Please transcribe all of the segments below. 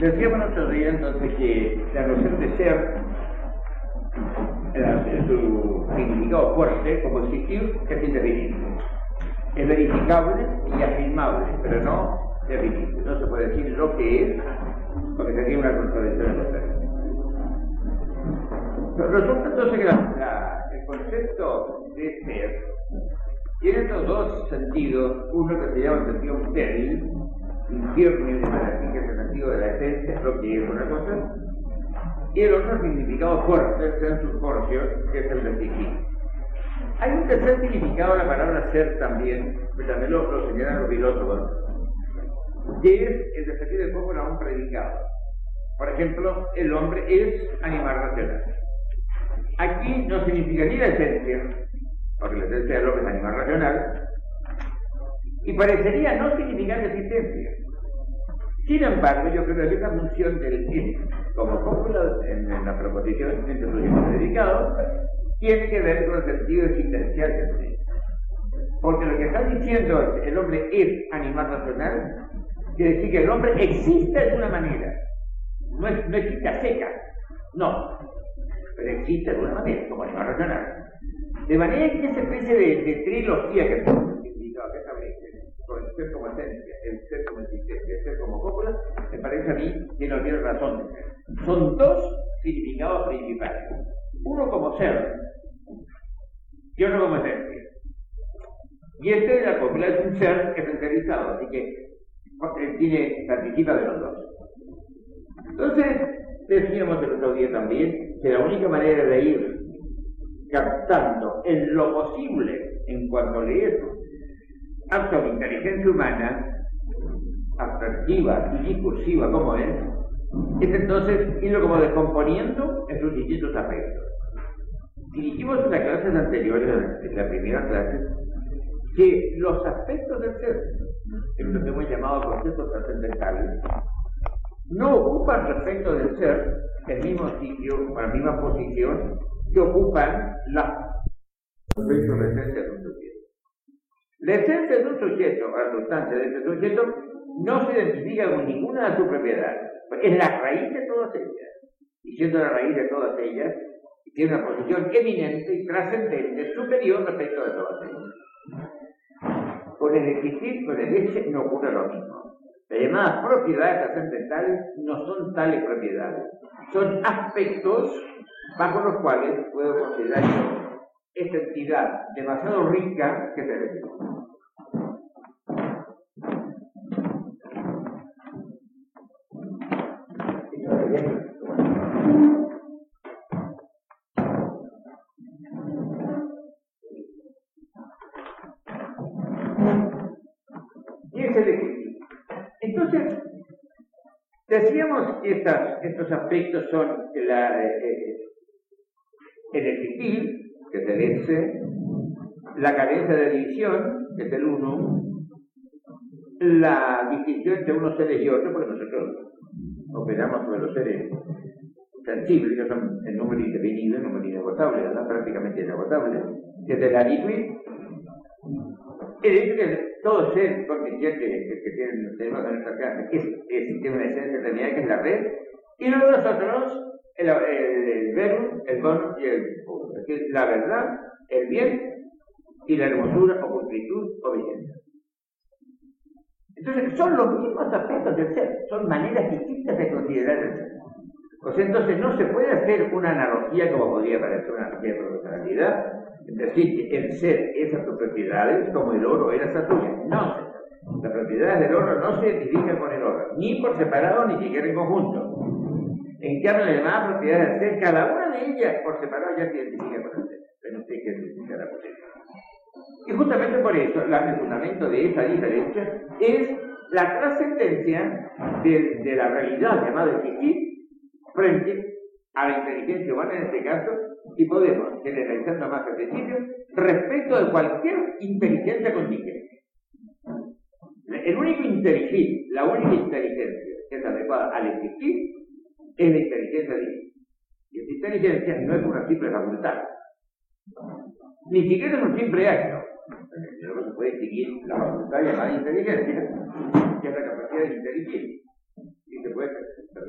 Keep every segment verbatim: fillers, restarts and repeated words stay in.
Decíamos el otro día entonces que la noción de ser, en su significado fuerte, como existir, es indefinible. Es verificable y afirmable, pero no definible. No se puede decir lo que es, porque sería una contradicción en los términos. Resulta entonces que la, la, el concepto de ser tiene estos dos sentidos, uno que se llama el sentido estéril, infierno y que es el sentido de la esencia, lo que es una cosa, y el otro significado fuerte, el sensus fortio, que es el de existir. Hay un tercer significado de la palabra ser también, que también lo, lo señalan los filósofos, que es el de servir de poco a un predicado. Por ejemplo, el hombre es animal racional. Aquí no significaría la esencia, porque la esencia del hombre es animal racional, y parecería no significar la existencia. Sin embargo, yo creo que la función del es, como cópula en, en la proposición entre sujeto y predicado, tiene que ver con el sentido existencial del ser. Porque lo que está diciendo es el hombre es animal racional, quiere decir que el hombre existe de una manera. No, es, no existe a secas, no, pero existe de una manera, como animal racional. De manera que esa especie de, de trilogía que se significado que establece con el ser como esencia, el ser como existencia, el ser como cópula, me parece a mí que no tiene razón de ser. Son dos significados principales. Uno como ser y otro como esencia. Y este de la cópula es un ser esencializado, así que tiene, participa de los dos. Entonces, decíamos el otro día también que la única manera de ir captando en lo posible en cuanto le es apto a la inteligencia humana, abstractiva y discursiva como es, es entonces irlo como descomponiendo en sus distintos aspectos. Si dijimos en las clases anteriores, en la primera clase, que los aspectos del ser, que lo que hemos llamado conceptos trascendentales, no ocupan respecto del ser el mismo sitio, o la misma posición que ocupan la respecto de la esencia de un sujeto. La esencia de un sujeto, la sustancia de ese sujeto, no se identifica con ninguna de sus propiedades. Es la raíz de todas ellas. Y siendo la raíz de todas ellas, tiene una posición eminente y trascendente, superior respecto de todas ellas. Con el existir, con el ese, no ocurre lo mismo. Las llamadas propiedades trascendentales no son tales propiedades. Son aspectos bajo los cuales puedo considerar yo esta entidad demasiado rica que se ve. Y es el equilibrio. Entonces, decíamos que estas, estos aspectos son la, eh, el existir, que es el ese, la carencia de división, que es el uno, la distinción entre unos seres y otros, porque nosotros operamos sobre los seres sensibles, que son el número indefinido, el número inagotable, ¿verdad? Prácticamente inagotable, que es el aritmia. Es decir, que todo ser consciente que, que tienen, tenemos en nuestra casa es, es, tiene una esencia determinada que es la red, y luego nosotros el, el, el verum, el bonus y el puro, es decir, la verdad, el bien y la hermosura o pulcritud o belleza. Entonces, son los mismos aspectos del ser, son maneras distintas de considerar el ser. O sea, entonces no se puede hacer una analogía como podría parecer una analogía de profesionalidad, es decir, que el ser es a sus propiedades como el oro era esa suya. No, las propiedades del oro no se identifican con el oro, ni por separado ni siquiera en conjunto. En cambio, las demás propiedades del ser, cada una de ellas por separado ya se identifica con el ser, pero no sé qué significa la potencia. Y justamente por eso, el fundamento de esa diferencia es la trascendencia de, de la realidad llamada existir frente a la inteligencia humana en este caso, y podemos, generalizando más el principio, respecto de cualquier inteligencia contingente. El único inteligir, la única inteligencia que es adecuada al existir es la inteligencia divina. Y esa inteligencia no es una simple facultad, ni siquiera es un simple acto. Luego se puede distinguir la facultad llamada inteligencia, que es la capacidad de inteligir, y se puede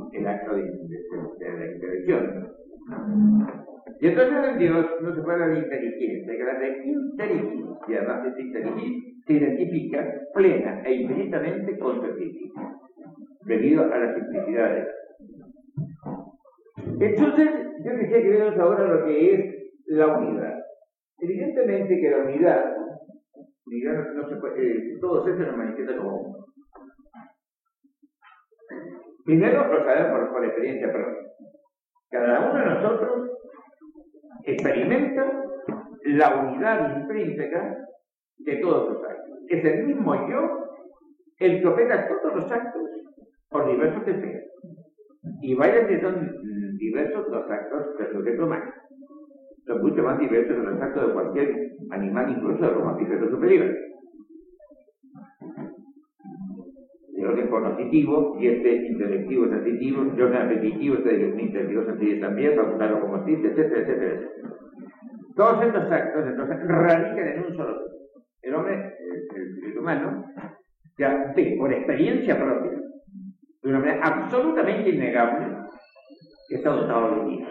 el acto de, de, de la intervención. Y entonces en Dios no se puede hablar de inteligencia, que la de inteligencia, además de inteligencia, se identifica plena e infinitamente con su existencia, debido a la simplicidad de él. Entonces, yo quisiera que veamos ahora lo que es la unidad. Evidentemente que la unidad, unidad no, no se puede, eh, todos estos nos manifiestan como uno. Primero lo sabemos por, por experiencia propia. Cada uno de nosotros experimenta la unidad intrínseca de todos los actos. Es el mismo yo el que opera todos los actos, por diversos que sean. Y vaya que son diversos los actos del sujeto humano. Son mucho más diversos que los actos de cualquier animal, incluso de los mamíferos superiores. El orden cognitivo y este intelectivo sensitivo, el orden apetitivo, este intelectivo sensitivo también, facultarlo como existe, etcétera, etcétera, etcétera. Todos estos actos entonces radican en un solo. El hombre, el, el, el humano, ya ve por experiencia propia, de una manera absolutamente innegable, que está dotado de vida.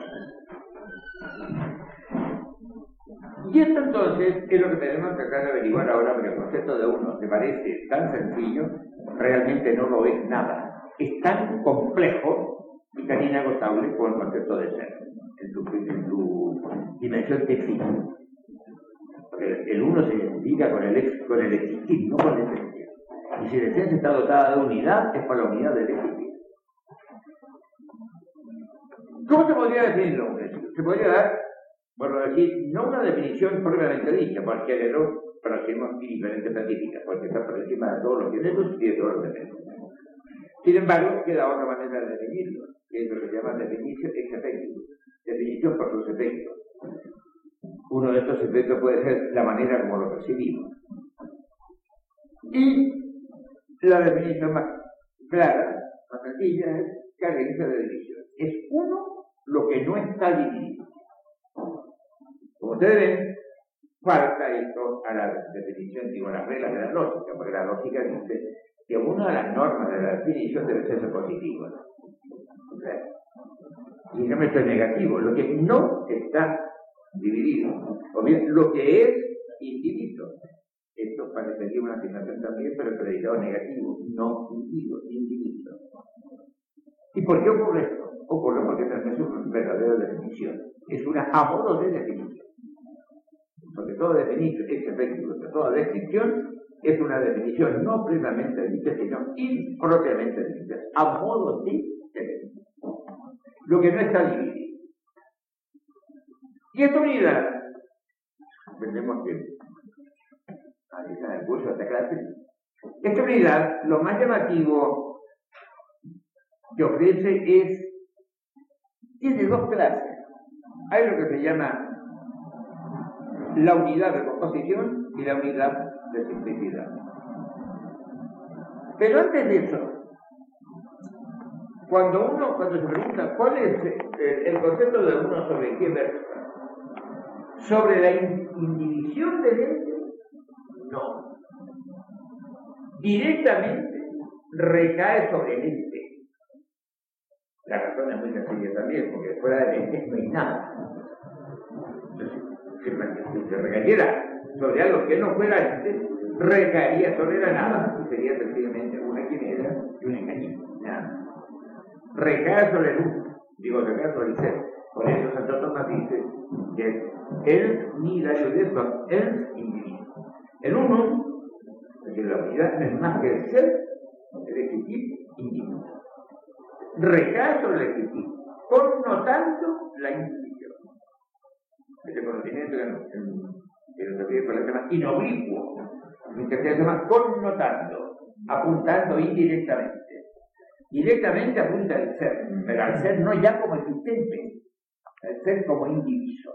Y esto entonces es lo que tenemos que tratar de averiguar ahora, porque el concepto de uno que parece tan sencillo, realmente no lo es nada. Es tan complejo y tan inagotable como el concepto de ser, en su, en su dimensión textil. Porque el uno se identifica con el, ex, con el existir, no con el esencia. Y si la esencia está dotada de unidad, es por la unidad del existir. ¿Cómo se podría definirlo? Se podría dar, bueno, decir, no una definición propiamente dicha, por el género, pero hacemos diferentes científicas, porque está por encima de todos los géneros y de todos los géneros. Sin embargo, queda otra manera de definirlo, que es lo que se llama definición ex efecto, definición por sus efectos. Uno de estos efectos puede ser la manera como lo percibimos. Y la definición más clara, más sencilla, es carencia de división. Es uno lo que no está dividido. Como ustedes ven, falta esto a la definición, digo, a las reglas de la lógica, porque la lógica dice que una de las normas de la definición debe ser positivo. O sea, y no me estoy negativo, lo que no está dividido, o bien lo que es individuo. Esto parecería una afirmación también, pero el predicado negativo, no individuo, individuo. ¿Y por qué ocurre esto? Ocurre porque también es una verdadera definición. Es una a modo de definición. Porque toda definición es efectivo, toda descripción es una definición no plenamente dicha, sino impropiamente dicha, a modo de definición. Lo que no está dividido. Y esta unidad, entendemos que ahí está en el curso de esta clase, esta unidad, lo más llamativo que ofrece es, tiene dos clases. Hay lo que se llama la unidad de composición y la unidad de simplicidad. Pero antes de eso, cuando uno, cuando se pregunta cuál es el, el concepto de uno sobre qué versa, sobre la indivisión del ente, no. Directamente recae sobre el ente. La razón es muy sencilla también, porque fuera del ente no hay nada. Entonces, si se recayera sobre algo que no fuera ente, recaería sobre la nada y sería sencillamente una quimera y un engaño. Nada. Recae sobre el uno, digo, recae sobre el ser. Por eso Santo Tomás dice que él ni la ayuda, él individuo. El uno, es decir, la unidad, no es más que el ser, el existir individuo. Recae sobre el existir, connotando la individuación. Este conocimiento que nos refiere por la llama inoblicuo, mientras que se llama connotando, apuntando indirectamente. Directamente apunta al ser, pero al ser no ya como existente, al ser como indiviso.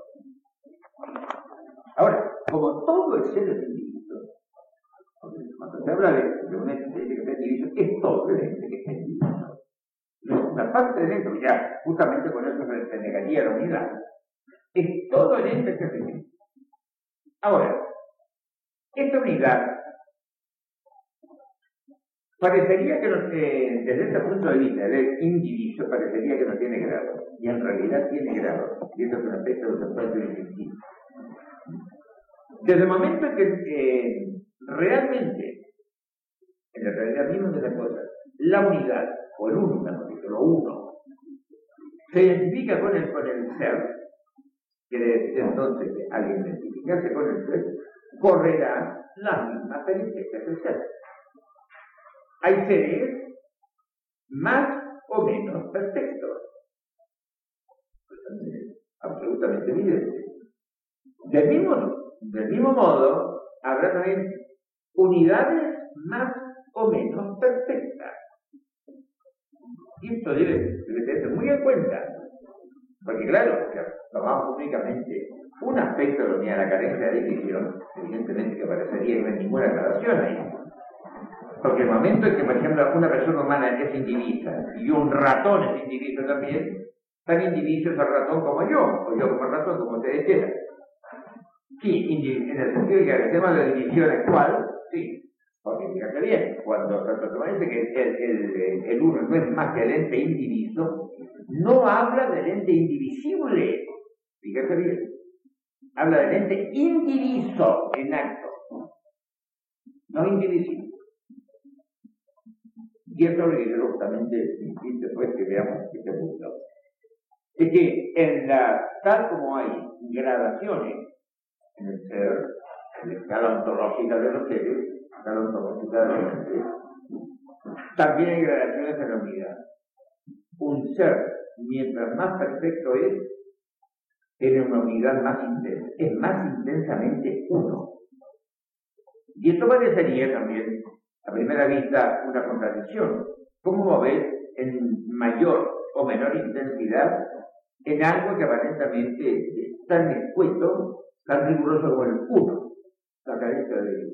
Ahora, como todo el ser es indiviso, cuando se habla de, de un ente que está indiviso, es todo el ente que está indiviso. La parte de dentro, ya justamente con eso se negaría la unidad, es todo el ente que está indiviso. Ahora, esta unidad Parecería que no, eh, desde este punto de vista, el indiviso parecería que no tiene grado, y en realidad tiene grado, y eso es un aspecto de los aspectos distintivos. Desde el momento en que eh, realmente, en la realidad misma de la cosa, la unidad, o el uno, mejor dicho, lo uno, se identifica con el, con el ser, quiere decir entonces que al identificarse con el ser, correrá las mismas peripecias del ser. Hay seres más o menos perfectos. Es absolutamente evidente. Del mismo, del mismo modo, habrá también unidades más o menos perfectas. Y esto debe, debe tenerse muy en cuenta. Porque claro, si tomamos únicamente un aspecto de la unidad, la carencia de división, evidentemente que parecería que no hay ninguna gradación ahí. Porque el momento en que, por ejemplo, una persona humana es indivisa y un ratón es indiviso también, tan indiviso es el ratón como yo, o yo como el ratón, como ustedes quieran. Sí, en el sentido de que el tema de la división actual, sí, porque fíjate bien, cuando Santo Tomás dice que el, el, el uno no es más que el ente indiviso, no habla del ente indivisible, fíjate bien, habla del ente indiviso en acto, no indivisible. Y eso es lo que justamente insiste pues que veamos este punto. Es que en la, tal como hay gradaciones en el ser, en la escala ontológica de los seres, la escala ontológica de los seres, también hay gradaciones en la unidad. Un ser, mientras más perfecto es, tiene una unidad más intensa, es más intensamente uno. Y esto parecería también, a primera vista, una contradicción. ¿Cómo va a haber en mayor o menor intensidad en algo que aparentemente es tan escueto, tan riguroso como el uno, la carencia de vida?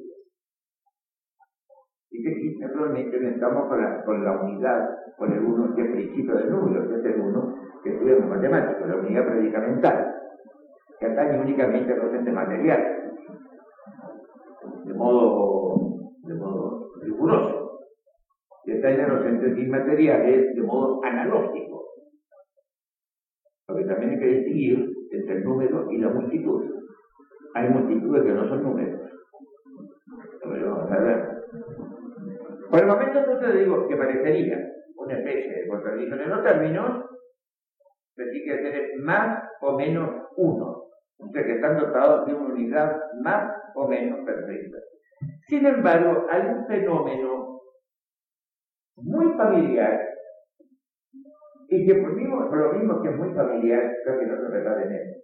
Y que aquí naturalmente no estamos con la, con la unidad, con el uno que es principio del número, que es el uno que estudiamos matemáticos, la unidad predicamental, que atañe únicamente al docente material, de modo, de modo riguroso, y atañe a los entes inmateriales de modo analógico. Porque también hay que distinguir entre el número y la multitud. Hay multitudes que no son números. Pero vamos a ver. Por el momento entonces digo que parecería una especie de contradicción en los términos, pero sí que ser más o menos uno. O sea que están dotados de una unidad más o menos perfecta. Sin embargo, hay un fenómeno muy familiar y que por, mismo, por lo mismo que es muy familiar, creo que no se trata de él.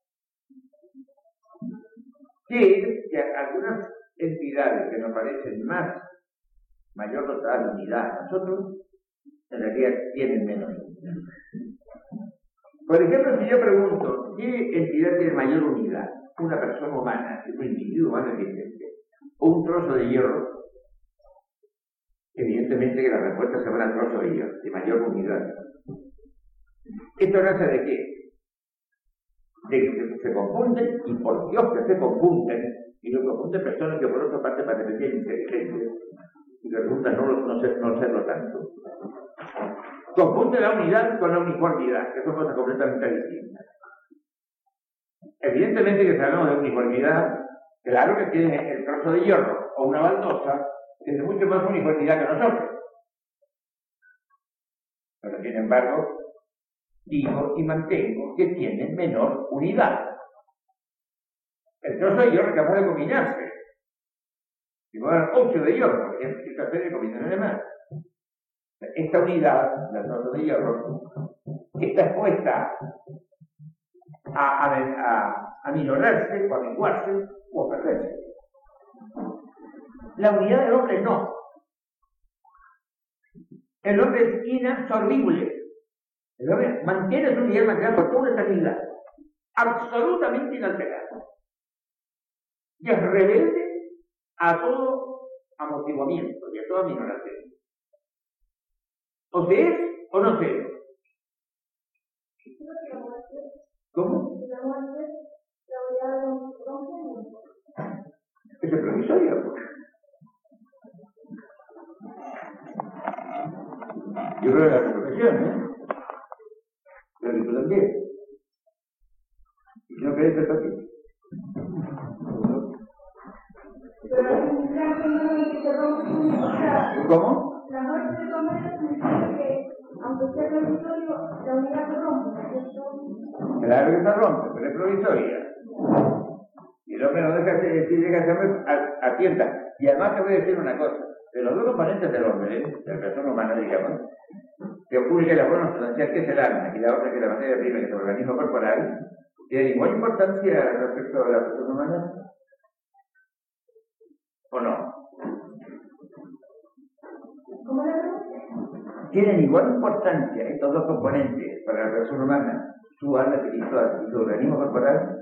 Que es que algunas entidades que nos parecen más mayor dotada de unidad a nosotros, en realidad tienen menos unidad. Por ejemplo, si yo pregunto, ¿qué entidad tiene mayor unidad? ¿Una persona humana, un individuo humano existente, o un trozo de hierro? Evidentemente que la respuesta será un trozo de hierro, de mayor unidad. ¿Esto nace de qué? De que se confunden, y por Dios que se confunden, y lo confunden personas que por otra parte parecen inteligentes, y que resulta no, no, ser, no serlo tanto. Confunde la unidad con la uniformidad, que son cosas completamente distintas. Evidentemente que si hablamos de uniformidad, claro que tiene el trozo de hierro o una baldosa, tiene mucho más uniformidad que nosotros. Pero sin embargo, digo y mantengo que tiene menor unidad. El trozo de hierro es capaz de combinarse. Si me dan ocho de hierro, por ejemplo, si capaz de combinarse más. Esta unidad, la trozo de hierro, está expuesta a, a, a, a minorarse, o a menguarse, o a perderse. La unidad del hombre no. El hombre es inabsorbible. El hombre mantiene su unidad material por toda una eternidad, absolutamente inalterada. Y es rebelde a todo amortiguamiento y a toda minoración. O se es o no se es. ¿Cómo? Es el provisorio. Yo creo que la resurrección, ¿eh? Pero tú también. Y si no crees, te toque. ¿Cómo? La muerte de Tomás significa que, aunque sea provisorio, la unidad se rompe, ¿cierto? Claro que se rompe, pero es provisoria. Y el hombre no deja de decir que se atienda. Y además te voy a decir una cosa. De los dos componentes del hombre, ¿eh? De la persona humana, digamos, que ocurre que la forma sustancial, que es el alma, y la otra que es la materia prima, que es el organismo corporal, tiene igual importancia respecto a la persona humana, ¿o no? ¿Cómo le pregunto? Tienen igual importancia estos dos componentes para la persona humana, su alma espiritual y su organismo corporal.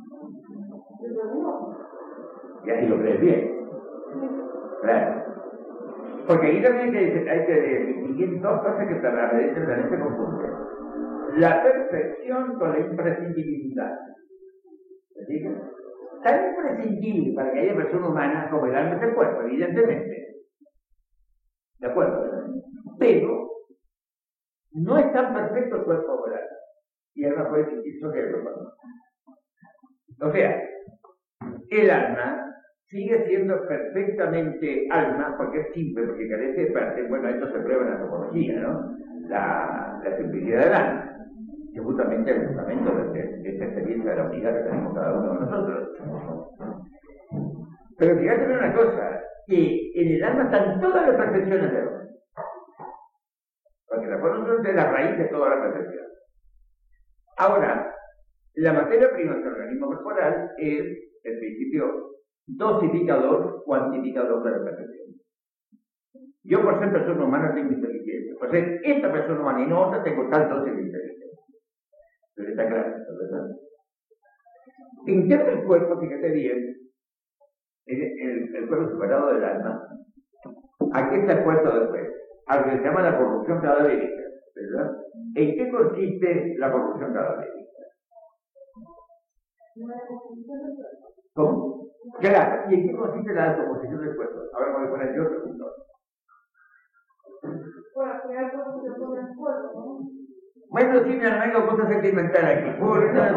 Y así lo crees bien. Claro. Porque aquí también hay que, hay que distinguir dos cosas que a veces también se confunden. La perfección con la imprescindibilidad. ¿Se fijan? Tan imprescindible para que haya persona humana como el alma es el cuerpo, evidentemente. ¿De acuerdo? Pero no es tan perfecto el cuerpo como el alma. Y el alma puede existir sobre el cuerpo. O sea, el alma sigue siendo perfectamente alma porque es simple, porque carece de parte. Bueno, esto se prueba en la topología, ¿no? La, la simplicidad del alma, que justamente es el fundamento de, de, de esta experiencia de la unidad que tenemos cada uno de nosotros. Pero fíjate en una cosa, que en el alma están todas las perfecciones del hombre. Porque la forma es la raíz de toda la perfección. Ahora, la materia prima del organismo corporal es el principio dosificador, cuantificador de la perfección. Yo, por ser persona humana, tengo inteligencia. Por ser esta persona humana y no otra, tengo tal dosis de inteligencia. Pero está claro, ¿verdad? En qué el cuerpo, fíjate bien, el, el, el cuerpo separado del alma, aquí está el puesto después, a lo que se llama la corrupción cadavérica, ¿verdad? ¿En qué consiste la corrupción cadavérica? ¿Cómo? Claro, ¿y en qué consiste la descomposición del cuerpo? Ahora voy a poner yo otro punto. Bueno, al final todo se pone en el cuerpo, ¿no? Bueno, sí, me arreglo cosas sentimentales aquí. Por no,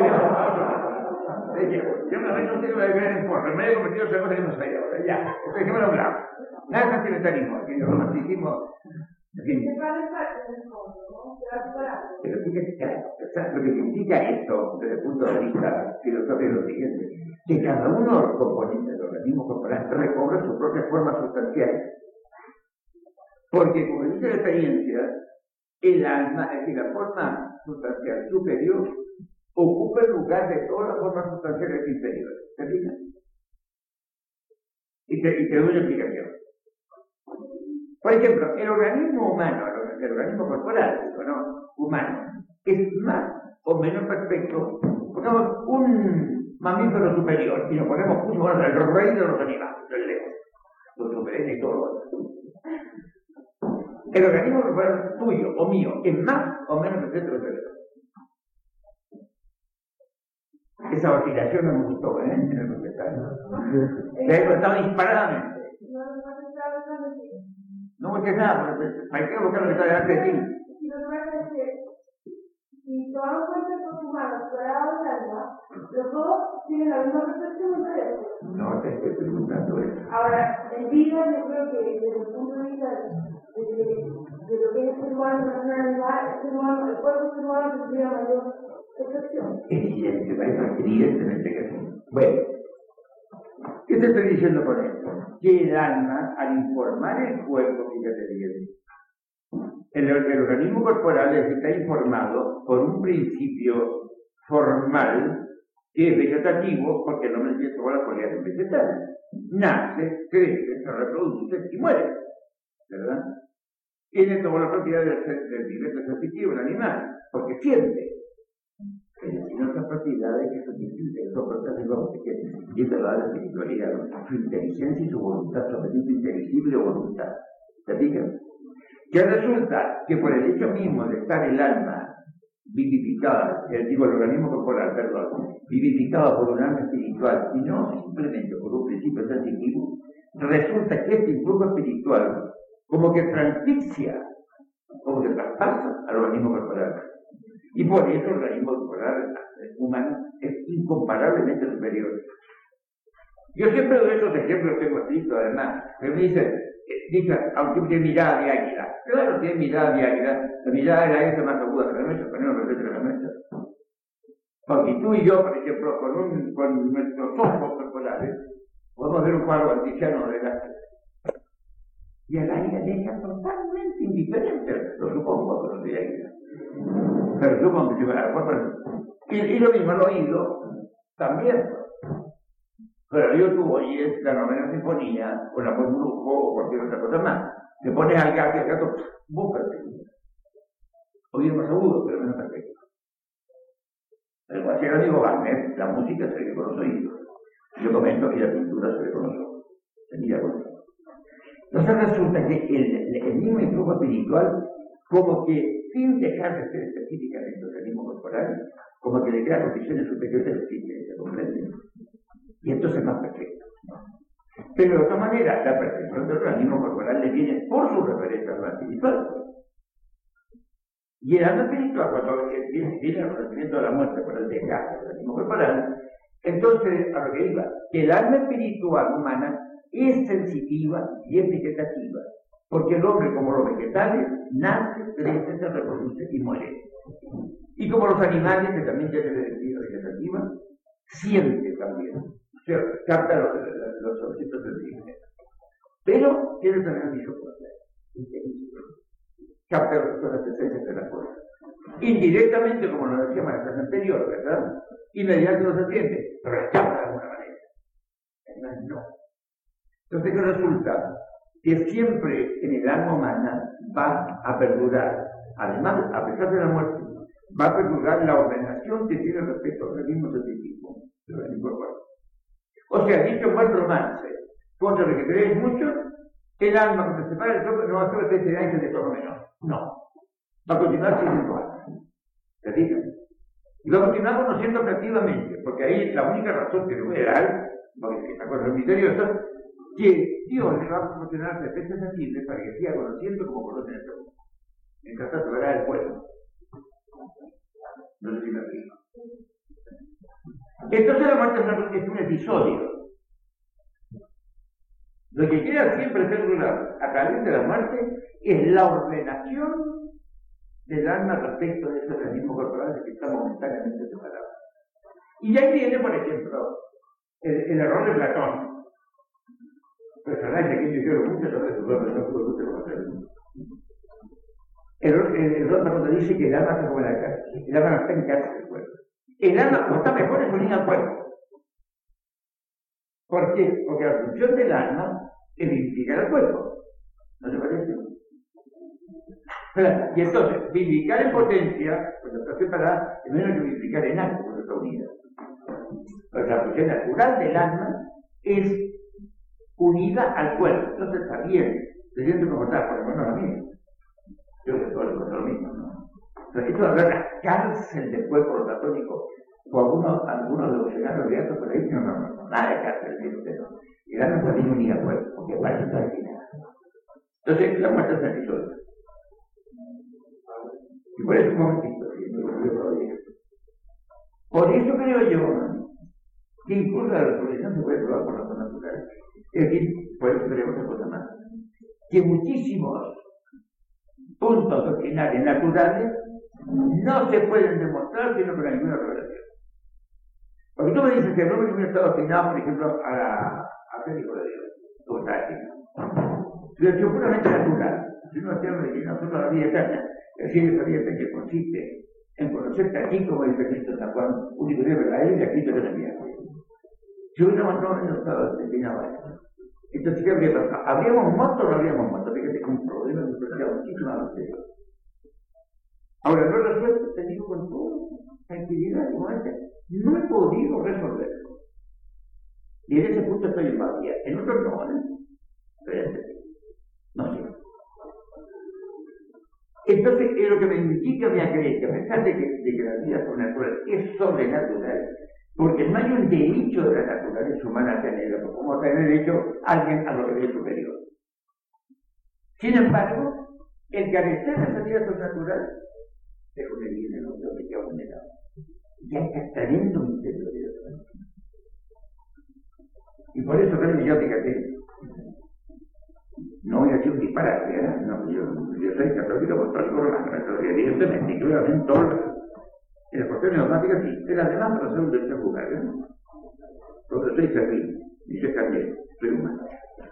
yo me no tengo que ver en forma, me he convertido en otra cosa que no soy ahora, ya. Estoy dejémoslo a un lado. Nada de sentimentalismo, aquí el romanticismo. En fin. Pero fíjate, claro, lo que significa esto desde el punto de vista filosófico es lo siguiente, que cada uno de los componentes del organismo corporal recobra su propia forma sustancial. Porque, como dice la experiencia, el alma, es decir, la forma sustancial superior, ocupa el lugar de todas las formas sustanciales inferiores. ¿Te fijas? Y te, y te doy una explicación. Por ejemplo, el organismo humano, el organismo corporal, ¿no? Humano, es más o menos perfecto. Pongamos un mamífero superior y lo ponemos junto con el rey de los animales, el león, los superiores y todo lo demás. El organismo corporal tuyo o mío es más o menos perfecto que el león. Esa vacilación no me gustó, ¿eh? En el comentario. Le he contado disparadamente. No muestres nada, ¿para qué buscar lo que está delante de ti? Si tomamos cuenta de los humanos, separados del alma, los dos tienen la misma percepción entre ellos. No te estoy preguntando eso. Ahora, en vida, yo creo que desde el punto de vista de, de, de lo que es el ser humano, la persona animal, el ser humano, el cuerpo del ser humano tendría mayor percepción. Evidentemente, evidentemente que sí. Bueno, ¿qué te estoy diciendo con esto? Que el alma, al informar el cuerpo, fíjate bien, el, el organismo corporal está informado por un principio formal que es vegetativo, porque el hombre tiene todas las cualidades vegetales. Nace, crece, se reproduce y muere, ¿verdad? Tiene todas las propiedades del, del nivel sensitivo, el animal, porque siente. Pero tiene otras propiedades que son distintas, son propiedades que es verdad la espiritualidad, su inteligencia y su voluntad, su apetito inteligible o voluntad. ¿Se fijan? Que resulta que por el hecho mismo de estar el alma vivificada, el, digo el organismo corporal, perdón, vivificado por un alma espiritual y no simplemente por un principio sensitivo, resulta que este influjo espiritual como que transficia como que traspasa al organismo corporal. Y por eso el organismo corporal humano es incomparablemente superior. Yo siempre doy esos ejemplos, tengo escrito además, que me dicen, dice, aunque tiene mirada de águila. Claro, tiene mirada de águila. La mirada de águila es más aguda que la nuestra, pero no respeto la nuestra. Porque tú y yo, por ejemplo, con, un, con nuestros ojos corporales, podemos ver un cuadro anticiano de la y el águila deja totalmente indiferente. Lo supongo, pero no de águila. Pero supongo que se va a la y, y lo mismo el oído, también. Pero yo tú oyes la novena sinfonía, o la buen brujo, o cualquier otra cosa más. Te pones al gato y al gato, ¡bum! Perfecto. Oído más agudo, pero menos perfecto. Pero como hacía el amigo Wagner, la música se ve con los oídos. Yo comento que la pintura se ve con los ojos. Se mira con los ojos. Entonces resulta que el, el mismo influjo espiritual, como que sin dejar de ser específicamente organismo corporal, como que le crea condiciones superiores de existencia, ¿comprenden? Y entonces es más perfecto. Pero de otra manera, la perfección del organismo corporal le viene por su referencia al espiritual. Y el alma espiritual, cuando viene, viene el conocimiento de la muerte por el desgaste del organismo corporal, entonces, a lo que iba, que el alma espiritual humana es sensitiva y es vegetativa, porque el hombre, como los vegetales, nace, crece, se reproduce y muere. Y como los animales, que también tienen energía vegetativa, siente también, o sea, capta los, los, los objetos sensibles. Pero tiene también un hijo capta las esencias de las cosas. Indirectamente, como lo decíamos en la clase anterior, ¿verdad? Inmediatamente no se siente, pero las capta de alguna manera. Además, no. Entonces, ¿qué resulta? Que siempre en el alma humana va a perdurar, además, a pesar de la muerte, va a perdurar la ordenación que tiene respecto al organismo sensitivo, del organismo corporal. O sea, dicho en buen romance, contra lo que creéis mucho, el alma cuando se separa del cuerpo no va a ser trece años de todo menos. No. Va a continuar siendo alma. ¿Se fijan? Y va a continuar conociendo activamente, porque ahí la única razón que le voy a dar, porque esta cosa es misteriosa, que Dios le va a proporcionar defensas sensibles para que siga conociendo como conoce el mundo. Mientras tanto, verá el pueblo. No sé si me explico. Entonces la muerte es un episodio. Lo que queda siempre celular a través de la muerte es la ordenación del alma respecto de ese organismo corporal que está momentáneamente separado. Y ahí viene, por ejemplo, el, el error de Platón. Personaje que yo quiero mucho sobre su cuerpo, no puedo mucho conocerlo. El error de Platón dice que el alma está como en la casa. El alma no está en casa del cuerpo. El alma, como está mejor, es unida al cuerpo. ¿Por qué? Porque la función del alma es vivificar al cuerpo. ¿No te parece? Pero, y entonces, vivificar en potencia, cuando está separada, es menos que vivificar en algo cuando está unida. Porque la función natural del alma es unida al cuerpo. Entonces está bien, se siente como tal, por lo menos a mí. Yo que todo lo mismo, ¿no? Entonces, esto de hablar de la cárcel del cuerpo platónico, o algunos, algunos de los señores griegos por ahí, no, no, no, nada de cárcel, digo, no. El alma está bien unida al cuerpo, porque para eso está destinada. Entonces, la muerte es episodio. Y por eso, un momentito, por eso creo yo que incluso la resurrección se puede probar por la natural. Es decir, por eso creo otra cosa más. Que muchísimos puntos doctrinales naturales no se pueden demostrar sino con ninguna revelación. Porque tú me dices que el hombre hubiera estado destinado, por ejemplo, a, a ser hijo de Dios. ¿Cómo está destinado? Si es puramente natural, si uno hacía de que nosotros la vida eterna, el cielo sabía que consiste en conocerte a ti como dice Cristo en San Juan, único Dios verdadero y a Cristo que te envía. Si uno no, no estaba destinado a eso. Entonces, ¿qué habría pasado? ¿Habríamos muerto o no habríamos muerto? Fíjate que un problema que se ha muchísimas veces. Ahora, no he resuelto, te digo con toda tranquilidad, como antes, no he podido resolverlo. Y en ese punto estoy en Bahía. En otros no, ¿eh? Pero no sé. Entonces, es lo que me indica mi creencia, a pesar de que, de que la vida sobrenatural es sobrenatural, porque no hay un derecho de la naturaleza humana a tenerlo, como tener derecho a alguien a lo que es superior. Sin embargo, El carecer de salida sobrenatural es un herida en otro que queda vulnerado. Ya está trayendo un interioridad. Y por eso creo que yo, fíjate, no voy a decir un disparate, ¿eh? No, yo, yo soy católico apostólico romano, evidentemente, incluso en todas las, en las cuestiones dogmáticas, sí, en las demás para ser un tercer lugar, ¿eh? Porque soy servil, y yo también, soy humano.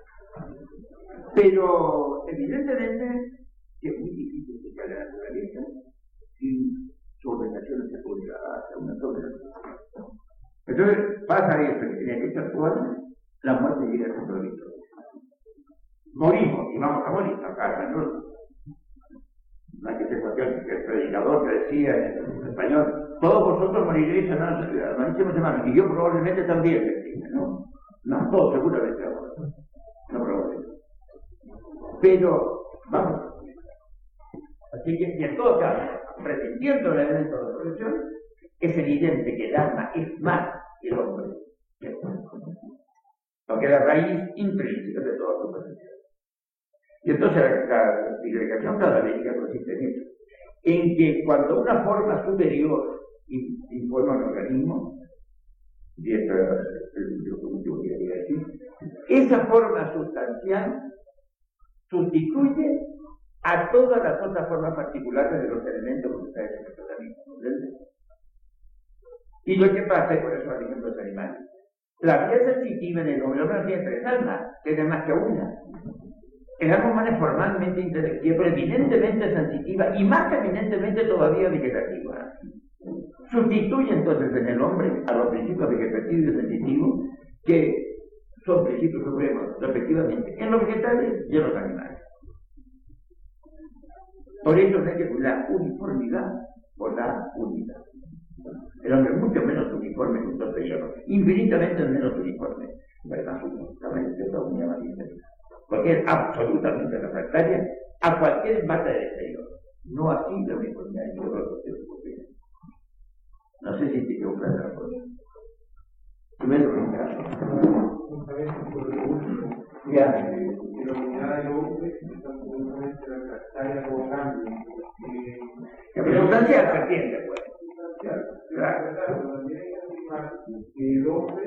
Pero, evidentemente, que es muy difícil explicar la naturaleza sin su organización se puede llegar a una sobrenaturaleza. Entonces, pasa eso, que tiene que ser actual, la muerte llega a ser provisto. Morimos, y vamos a morir, acá, ¿no? No hay que ser cuestión que el predicador que decía en español, todos vosotros moriréis en la malísima semana, y yo probablemente también, decía, ¿no? No, todos seguramente ahora, no probablemente. Pero, vamos, así que, y en todo caso, resistiendo el elemento de la resurrección, es evidente que el alma es más que el hombre, que el cuerpo. Porque es la raíz intrínseca de toda su presencia. Y entonces la, la disgregación cadavérica consiste en eso, en que cuando una forma superior informa al organismo, y esto es lo último que quería decir, esa forma sustancial sustituye a todas las otras formas particulares de los elementos que está hecho en el organismo. ¿Entiendes? Y lo que pasa es, por eso, por ejemplo, los animales. La vida sensitiva en el hombre no tiene tres almas, tiene más que una. El alma humana es formalmente intelectiva, pero eminentemente sensitiva y más eminentemente todavía vegetativa. Sustituye entonces en el hombre a los principios vegetativos y sensitivos, que son principios supremos, respectivamente, en los vegetales y en los animales. Por eso no hay que la uniformidad por la unidad. El hombre es mucho menos uniforme que un torpedero, infinitamente menos uniforme, ¿verdad? Justamente la unidad más intensa. Porque es absolutamente refractaria a cualquier embate del exterior. No así la uniformidad de todos los seres humanos. No sé si te quedó clara la cosa. Primero preguntar. Ya. La unidad del hombre está absolutamente refractaria por cambio. La sustancia se entiende, pues. Claro, claro. También hay que afirmar que el hombre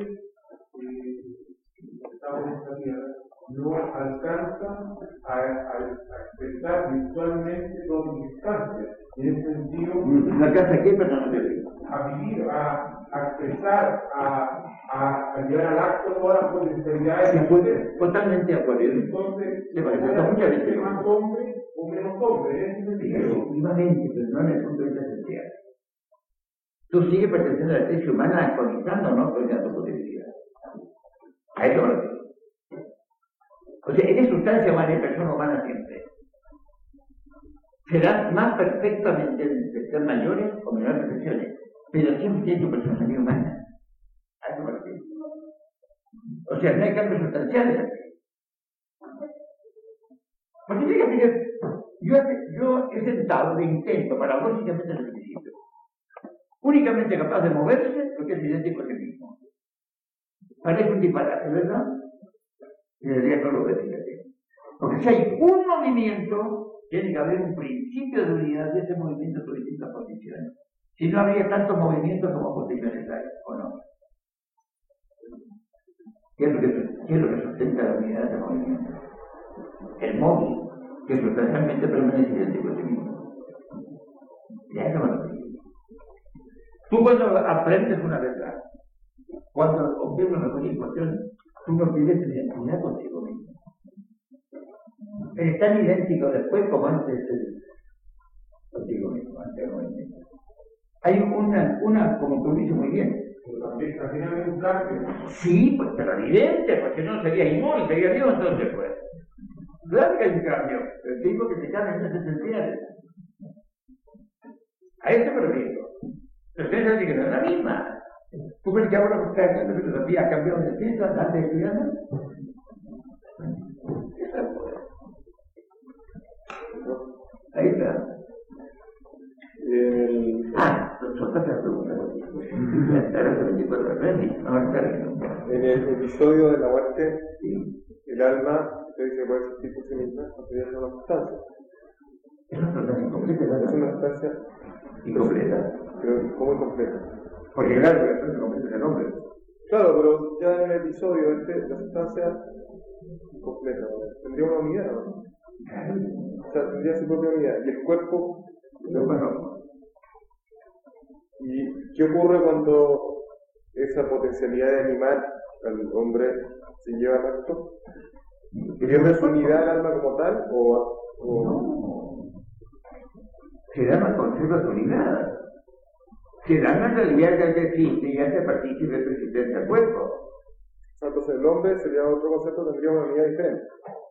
que está en esta tierra no alcanza a, a, a expresar visualmente todas sus instancias. En ese sentido, ¿no alcanza a qué persona te digo? A vivir, a, a expresar, a, a, a llevar al acto todas las potencialidades. Se puede, totalmente de acuerdo. Entonces, le parece mucha gente más hombre o menos hombre, en ese sentido. Efectivamente, pero no en el punto de vista esencial. Tú sigues perteneciendo a la especie humana actualizando o no actualizando tu posibilidad. A eso me refiero. O sea, eres sustancia humana y persona humana siempre. Serás más perfectamente de ser mayores o menores perfecciones, pero siempre tienes tu personalidad humana. A eso me refiero. O sea, no hay cambios sustanciales aquí. Porque fíjate que yo, yo he sentado de intento paradójicamente en el principio, únicamente capaz de moverse porque es idéntico a sí mismo. Parece un disparate, ¿verdad? Y debería no lo ver, fíjate. Porque si hay un movimiento, tiene que haber un principio de unidad de ese movimiento por distintas posiciones. Si no, habría tantos movimientos como posiciones hay, ¿o no? ¿Qué es lo que, qué es lo que sustenta la unidad de ese movimiento? El móvil, que sustancialmente permanece idéntico a sí mismo. Ya eso me lo digo. Tú cuando aprendes una verdad, cuando obtienes una mejor información, tú no tienes identidad contigo mismo. Eres tan idéntico después como antes el, contigo mismo, anteriormente. Hay una, una, como tú dices muy bien. También hay un cambio. Sí, pues pero evidente, porque no sería inmóvil, sería Dios, entonces pues. Claro que hay un cambio, pero te digo que te cambian en ese sentido. A eso me refiero. Pero ustedes dicen que no es la misma. ¿Tú crees que ahora lo que está haciendo filosofía ha cambiado de ciencia antes de estudiando? Ahí está. El, ah, soltaste la pregunta. En el episodio de la muerte, sí, el alma, usted dice, puede existir por sí misma, considera una sustancia. Es una sustancia incompleta. Pero, ¿cómo incompleta? Porque claro, la sustancia completa es el nombre. Claro, pero ya en el episodio este, la sustancia completa, tendría una unidad, ¿no? O sea, tendría su propia unidad. Y el cuerpo, Pero bueno, ¿y qué ocurre cuando esa potencialidad de animar al hombre se lleva al acto? ¿Pierde su unidad el alma como tal? O, o... no. Si el alma conserva su unidad. Si el alma en realidad ya existe y hace partícipe de su existencia al cuerpo. Entonces el hombre sería otro concepto, tendría una unidad diferente.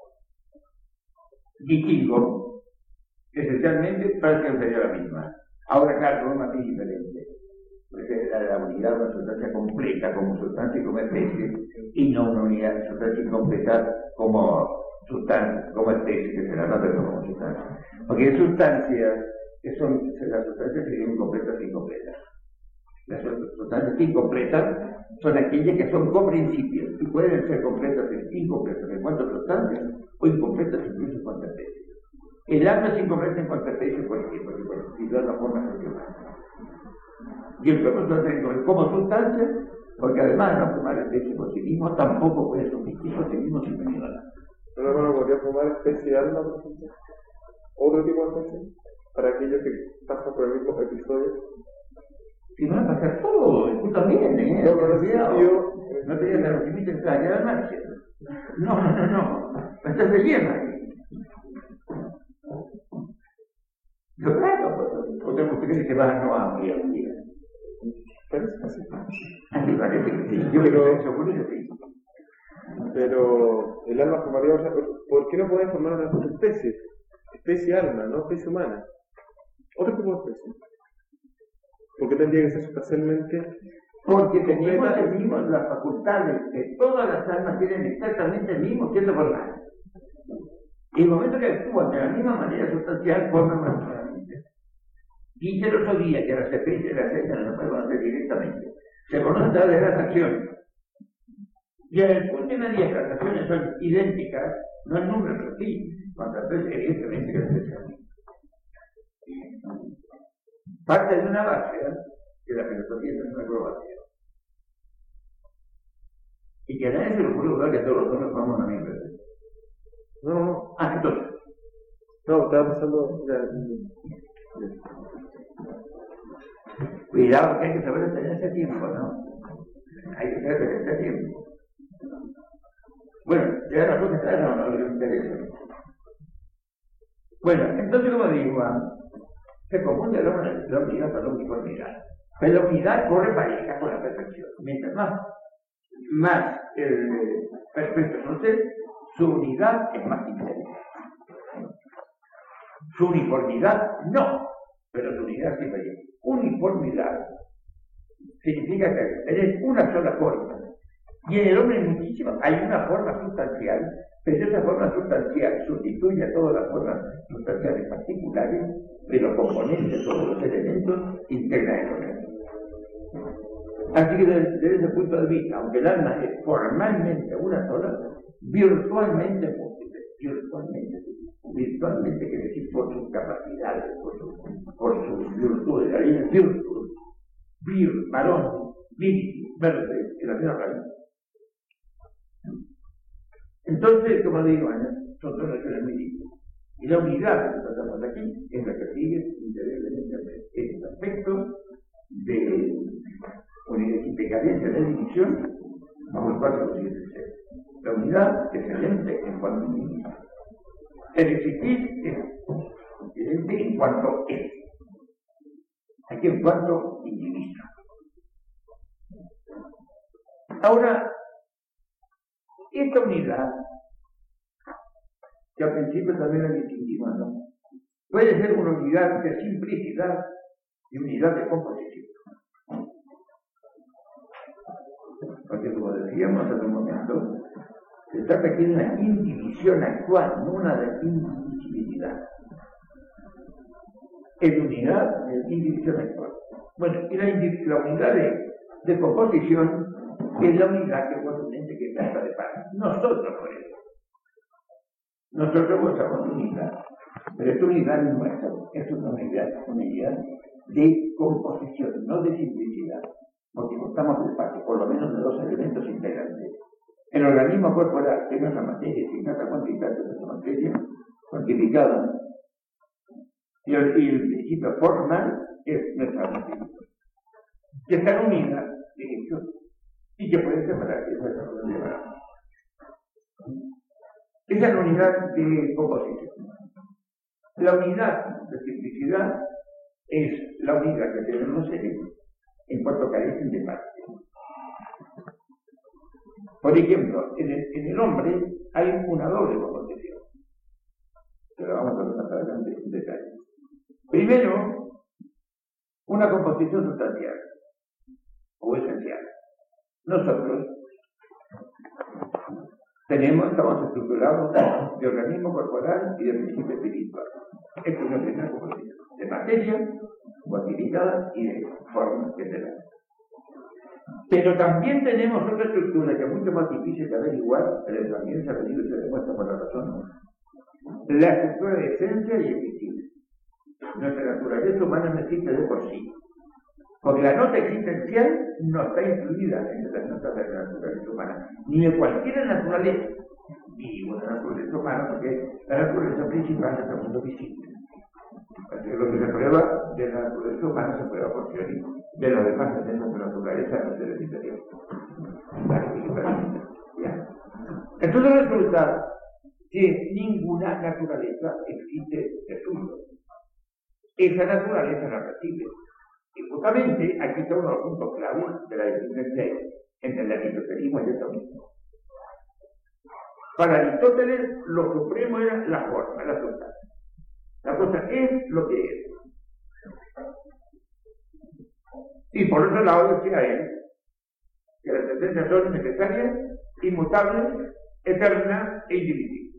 Distingo, esencialmente, para que sería la misma. Ahora, claro, no es más diferente. Porque la, la unidad es una sustancia completa como sustancia y como especie, y no una unidad sustancia incompleta como sustancia, como especie, que será la pero como sustancia. Porque hay sustancias que son las sustancias que son incompletas e incompletas. Las sustancias incompletas son aquellas que son coprincipios y pueden ser completas e incompletas en cuanto a sustancias o incompletas incluso en cuanto a especies. El alma es incompleta en cuanto a especies, ¿por qué? Porque por si no es la forma funcional. Y el cuerpo es incompleta como sustancia, porque además de no formar especie por sí mismo, tampoco puede subsistir por sí mismo sin venir a nada. ¿No hermano podría formar especie de alma, por ejemplo? ¿Otro tipo de especie? Para aquellos que pasan por el mismo episodio. Si van a pasar todo, tú también, ¿eh? No, pero cuidado. yo... No te digas que los límites están ya al margen. No, no, no, no. Estás de llena. Yo claro, pues, o tenemos que creer que vas no a morir un día. Parece así. Así parece que sí. Yo me quedo seguro que sí. Pero el alma formaría otra. ¿Por qué no pueden formar una especie? Especie alma, no especie humana. Otro tipo de especie. ¿Por qué tendría que ser sustancialmente? Porque tenemos el mismo, las facultades que todas las almas tienen exactamente el mismo siendo formales. Y el momento que actúan de la misma manera sustancial, forman naturalmente. Dice el otro día que las especies de las células no pueden conocer directamente. Se conocen a través de las acciones. Y en el punto de medida que las acciones son idénticas, no el número, pero sí, cuantas veces evidentemente que las acciones. Parte de una base, ¿eh? Que la filosofía es una acrobacia. Y que a nadie se le ocurre dudar que todos los hombres formamos una misma especie. No, no, no. Ah, entonces. No, estaba pensando. Ya, cuidado, que hay que saber tener ese tiempo, ¿no? Hay que saber tener ese tiempo. Bueno, ya la cosa está, no, no, no le interesa. Bueno, entonces, como digo, se confunde la unidad con la uniformidad. Pero la unidad corre pareja con la perfección. Mientras más, más el perfecto no sé, su unidad es más intensa. Su uniformidad no, pero su unidad sí varía. Uniformidad significa que tenés una sola forma. Y en el hombre muchísimas, hay una forma sustancial, pero esa forma sustancial sustituye a todas las formas sustanciales particulares de los componentes o de los elementos integran el organismo. Así que desde, desde ese punto de vista, aunque el alma es formalmente una sola, virtualmente múltiple, virtualmente, virtualmente quiere decir por sus capacidades, por, su, por sus virtudes, la línea virtud, vir, varón, vir, verde, que la misma raíz. Entonces, como digo, son dos naciones muy distintas. Y la unidad que tratamos aquí es la que sigue indebiblemente este aspecto de unidad de carencia de división bajo el cuatro de ser. La unidad es excelente en cuanto a individuo. El existir es excelente en cuanto es. Aquí en cuanto individuo. Ahora, esta unidad, que al principio también la distinguimos, ¿no? Puede ser una unidad de simplicidad y unidad de composición. Porque como decíamos hace un momento, se trata aquí de una indivisión actual, no una de indivisibilidad. En unidad de indivisión actual. Bueno, y la, la unidad de, de composición es la unidad que posiblemente que trata de paz. Nosotros por eso. Nosotros gozamos de unidad. Pero esta unidad nuestra es una unidad, una unidad de composición, no de simplicidad, porque contamos de parte, por lo menos de dos elementos integrantes. El organismo corporal, que es nuestra materia, sin nada cuantificada de nuestra materia, cuantificada, y el, y el principio formal es nuestra materia, que están unidas, de hecho, y que pueden separarse, eso es lo que separamos. Esa es la unidad de composición. La unidad de simplicidad es la unidad que tienen los seres en cuanto carecen de parte. Por ejemplo, en el, en el hombre hay una doble composición. Pero vamos a ver más adelante en detalle. Primero, una composición sustancial o esencial. Nosotros tenemos, estamos estructurados de organismo corporal y de principio espiritual. Esto es una composición de materia cuantificada y de forma general. Pero también tenemos otra estructura que es mucho más difícil de averiguar, pero también se ha venido y se demuestra por la razón. La estructura de esencia y existencia. Nuestra naturaleza humana no existe de por sí. Porque la nota existencial no está incluida en las notas de la naturaleza humana, ni de cualquier naturaleza. Digo la naturaleza humana porque la naturaleza principal es el mundo visible. Así que lo que se prueba de la naturaleza humana se prueba por teoría. De los demás tenemos de la naturaleza de los seres interiores. Entonces resulta que ninguna naturaleza existe de suyo. Esa naturaleza no es posible. Y justamente aquí está uno de los puntos clave de la existencia entre el aristotelismo y esto mismo. Para Aristóteles, lo supremo era la forma, la sustancia. La cosa es lo que es. Y por otro lado decía él que las sentencias son necesarias, inmutables, eternas e indivisibles.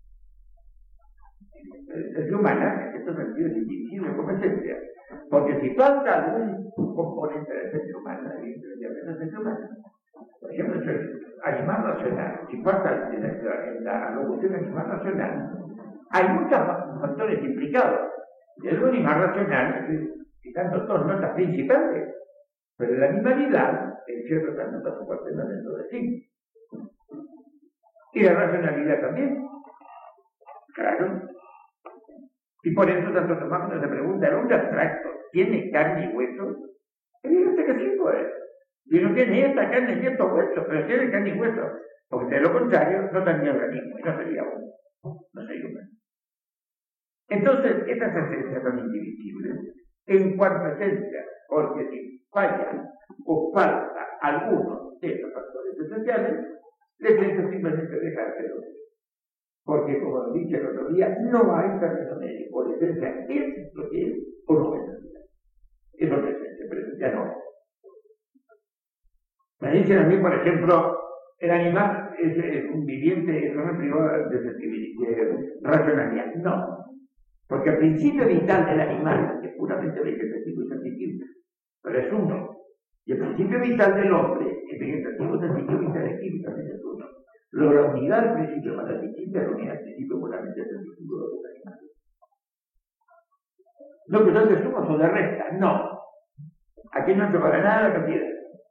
La existencia humana, en este sentido, es indivisible como esencia. Porque si falta algún componente de la esencia humana, de la esencia humana, por ejemplo, el animal racional, si falta en la, en la locución animal racional, hay muchos factores implicados. El animal racional, quitando dos notas principales, pero la animalidad, en ciertas notas comparten dentro de sí. Y la racionalidad también. Claro. Y por eso Santo Tomás cuando se pregunta, ¿el hombre abstracto tiene carne y hueso? Evidente que sí, pues. Y no tiene esta carne y estos huesos, pero tiene carne y hueso. Porque de lo contrario, no tendría organismo, y no sería uno. No sería humano. Entonces, estas esencias son indivisibles en cuanto a esencia, porque si falla o falta alguno de estos factores esenciales, la esencia simplemente deja de ser lo que es. Porque, como lo dije el otro día, no hay término medio. Por esencia es lo que es o no es. Es lo que es esencia, pero esencia no es. Me dicen a mí, por ejemplo, el animal es, es un viviente, eso me privó de sensibilidad, de racionalidad. No. Porque el principio vital del animal es puramente vegetativo y sensitivo, pero es uno. Y el principio vital del hombre es vegetativo, sensitivo y químicamente es uno. Luego la unidad del principio más distinta es la unidad del principio puramente sensitivo de los animales. Lo que entonces suma o de resta, no. Aquí no se para nada la cantidad.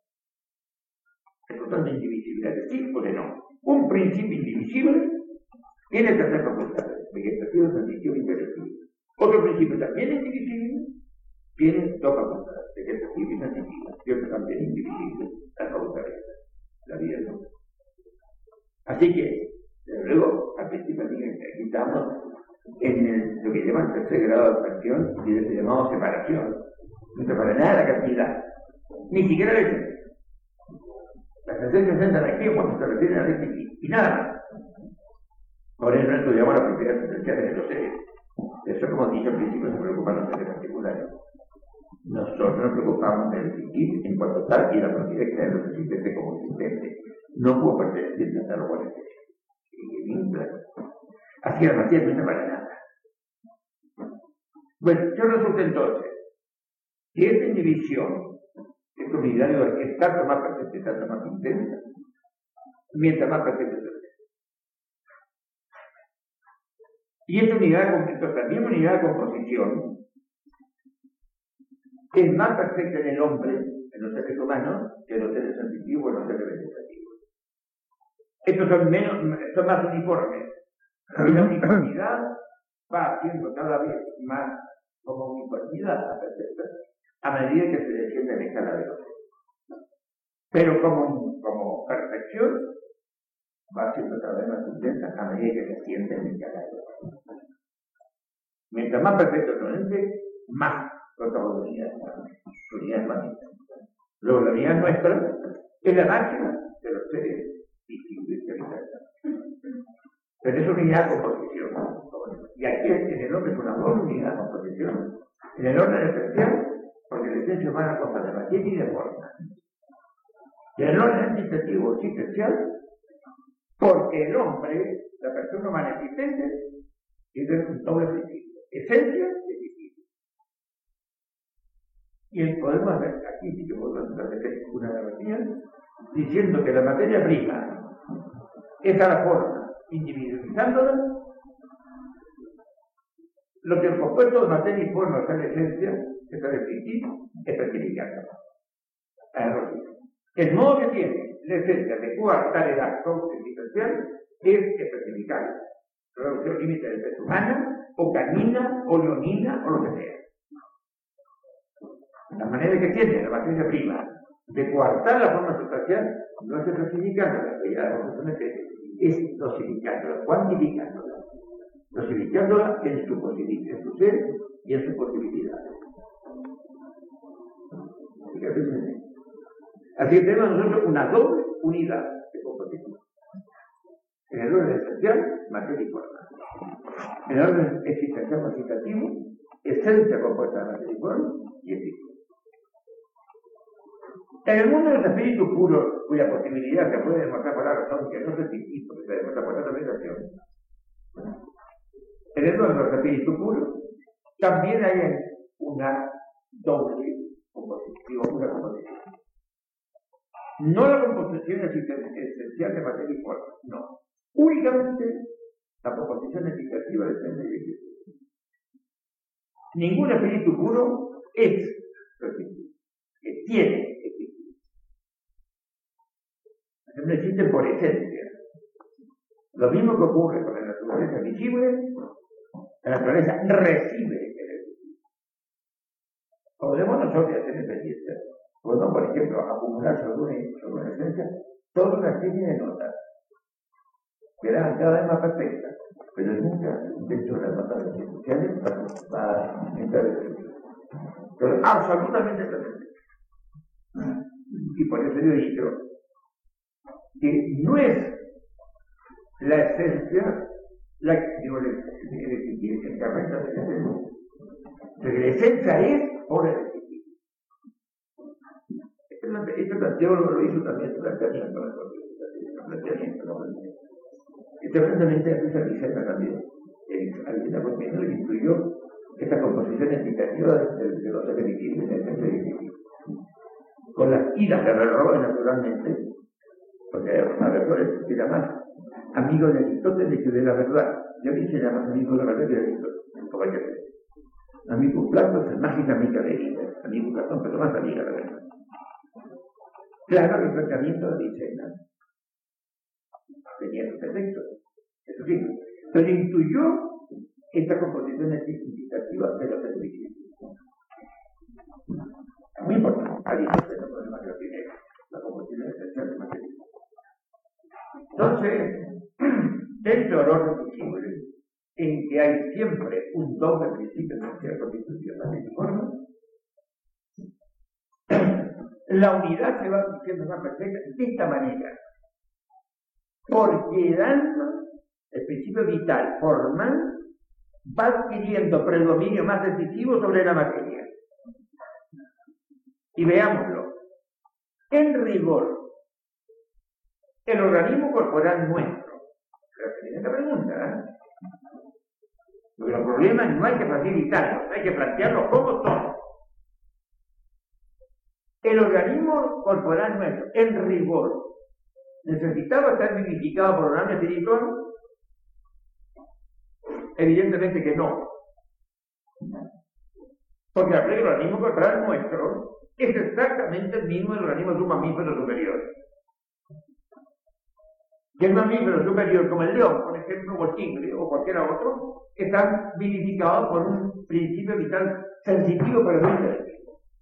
Es totalmente indivisible, es decir, porque no. Un principio indivisible tiene terceras facultades, vegetativo, sensitivo y intelectivo. Otro principio también indivisible tiene dos facultades, vegetativo y sensitivo, y otro también indivisible, las facultades. La vida no. Así que, desde luego, al principio aquí estamos en el, lo que llaman tercer grado de abstracción y lo que llamamos separación. No separa nada la cantidad, ni siquiera la esencia. Las esencias entran aquí cuando se refieren a la esencia y nada más. Por eso estudiamos las propiedades esenciales de los seres. Eso, como dije al principio, se preocupan los seres particulares. Nosotros nos preocupamos del existir en cuanto tal y la propiedad que tienen los existentes como existentes. No puedo pertenecer a lo cual es eso. Así la materia no se para nada. Bueno, yo resulta entonces que esta indivisión, esta unidad es tanto más presente, tanto más intensa, mientras más presente se ve. Y esta unidad, entonces, la misma unidad de composición es más perfecta en el hombre, en los seres humanos, que en los seres sensitivos o en los seres vegetativos. Estos son, menos, son más uniformes. Y la uniformidad va haciendo cada vez más como uniformidad perfecta a medida que se desciende en escala de los seres. Pero como, como perfección va siendo cada vez más intensa a medida que se desciende en escala de los seres. Mientras más perfecto es el ente, más unidad, unidad más intensa. Luego la unidad nuestra es la máxima de los seres visibles que habitan. Pero es unidad de composición. Y aquí en el hombre es una doble unidad de composición. En el orden esencial, porque la esencia humana consta de materia y de forma. Y en el orden antitativo existencial, porque el hombre, la persona humana existente, tiene un doble principio: esencia y existencia. Y podemos ver, aquí sí que podemos hacer una analogía, diciendo que la materia prima es a la forma, individualizándola. Lo que el compuesto de materia y forma es la esencia, que está definido, es especificándola. El modo que tiene la esencia de coartar el acto existencial es especificarla. Reducción límite de especie humana, o canina, o leonina, o lo que sea. La manera que tiene la materia prima de coartar la forma sustancial no es especificándola, es dosificándola, cuantificándola. Dosificándola en su posibilidad, en su ser y en su posibilidad. Así que tenemos nosotros una doble unidad de composición. En el orden esencial, materia y forma. En el orden existencial cuantitativo, esencia compuesta de materia y forma y existencia. En el mundo del espíritu puro, cuya posibilidad se puede demostrar por la razón, que no es distinto, que se demuestra por la realización, en el mundo del espíritu puro, también hay una doble composición, una composición. No la composición esencial de materia y forma, no. Únicamente la composición excitativa de esencia y existencia. Ningún espíritu puro es existir, que tiene existir. No existe por esencia. Lo mismo que ocurre con la naturaleza visible, la naturaleza recibe el existir. Podemos nosotros hacer experiencias. Podemos, por ejemplo, acumular sobre una, sobre una esencia toda una serie de notas que eran cada vez más perfectas, pero nunca dentro de las notas esenciales va a entrar el sentido. Pero absolutamente perfecto. Y por eso yo he dicho que no es la esencia la que digo, el existir, el que arranca de la esencia. Porque la esencia es por el existir. Este planteólogo lo hizo también durante el planteamiento. Este planteamiento de la Vicenta también, Alcina Conmigo, incluyó esta composición explicativa de los seres visibles, de la esencia visible. Con las idas de Verroe, naturalmente, porque Verroe se llama amigo de Aristóteles que de la verdad. Yo dije llama amigo de la verdad de Aristóteles, como hay que hacer. Amigo Plato es mágicamente de ella, amigo Platón, pero más amiga de la verdad. Claro, el planteamiento de Vicena tenía sus efectos, eso sí, pero incluyó esta composición significativa de los servicios. Es muy importante, Aristóteles no podemos que tiene la composición esencial de materia. Entonces, dentro del orden visible, en que hay siempre un doble principio de la constitución de la forma, la unidad se va haciendo más perfecta de esta manera, porque dando el principio vital formal va adquiriendo predominio más decisivo sobre la materia. Y veámoslo. En rigor, el organismo corporal nuestro, la pregunta, ¿eh? Porque los problemas no hay que facilitarlos, hay que plantearlos como son. El organismo corporal nuestro, en rigor, necesitaba estar vivificado por el alma espiritual. Evidentemente que no. Porque el organismo corporal nuestro es exactamente el mismo del organismo de un mamífero superior. Que el mamífero superior, como el león, por ejemplo, o el tigre, o cualquiera otro, están vivificados por un principio vital sensitivo para el ser.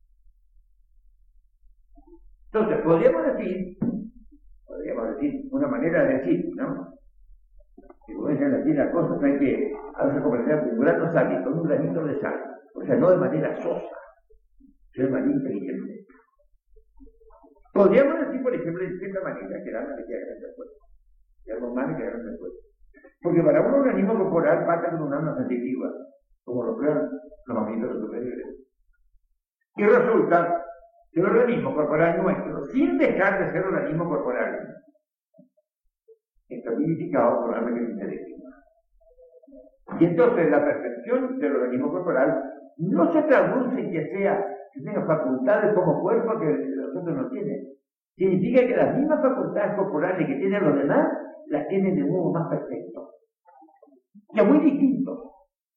Entonces, podríamos decir, podríamos decir, una manera de decir, ¿no? Si pueden decir las cosas, hay que hacer comprender que un grano sale con un granito de sal. O sea, no de manera sosa, sino de manera inteligente. Podríamos decir, por ejemplo, de cierta manera, que el alma le queda grande al cuerpo. Y algo más le queda grande al cuerpo. Porque para un organismo corporal pasa con un alma sensitiva, como lo crean los mamíferos superiores. Y resulta que el organismo corporal nuestro, sin dejar de ser organismo corporal, está vivificado por alma que es intelectiva. Y entonces la percepción del organismo corporal no se traduce en que sea, que tenga facultades como cuerpo que los otros no tienen. Significa que las mismas facultades corporales que tienen los demás, las tienen de modo más perfecto. Que es muy distinto.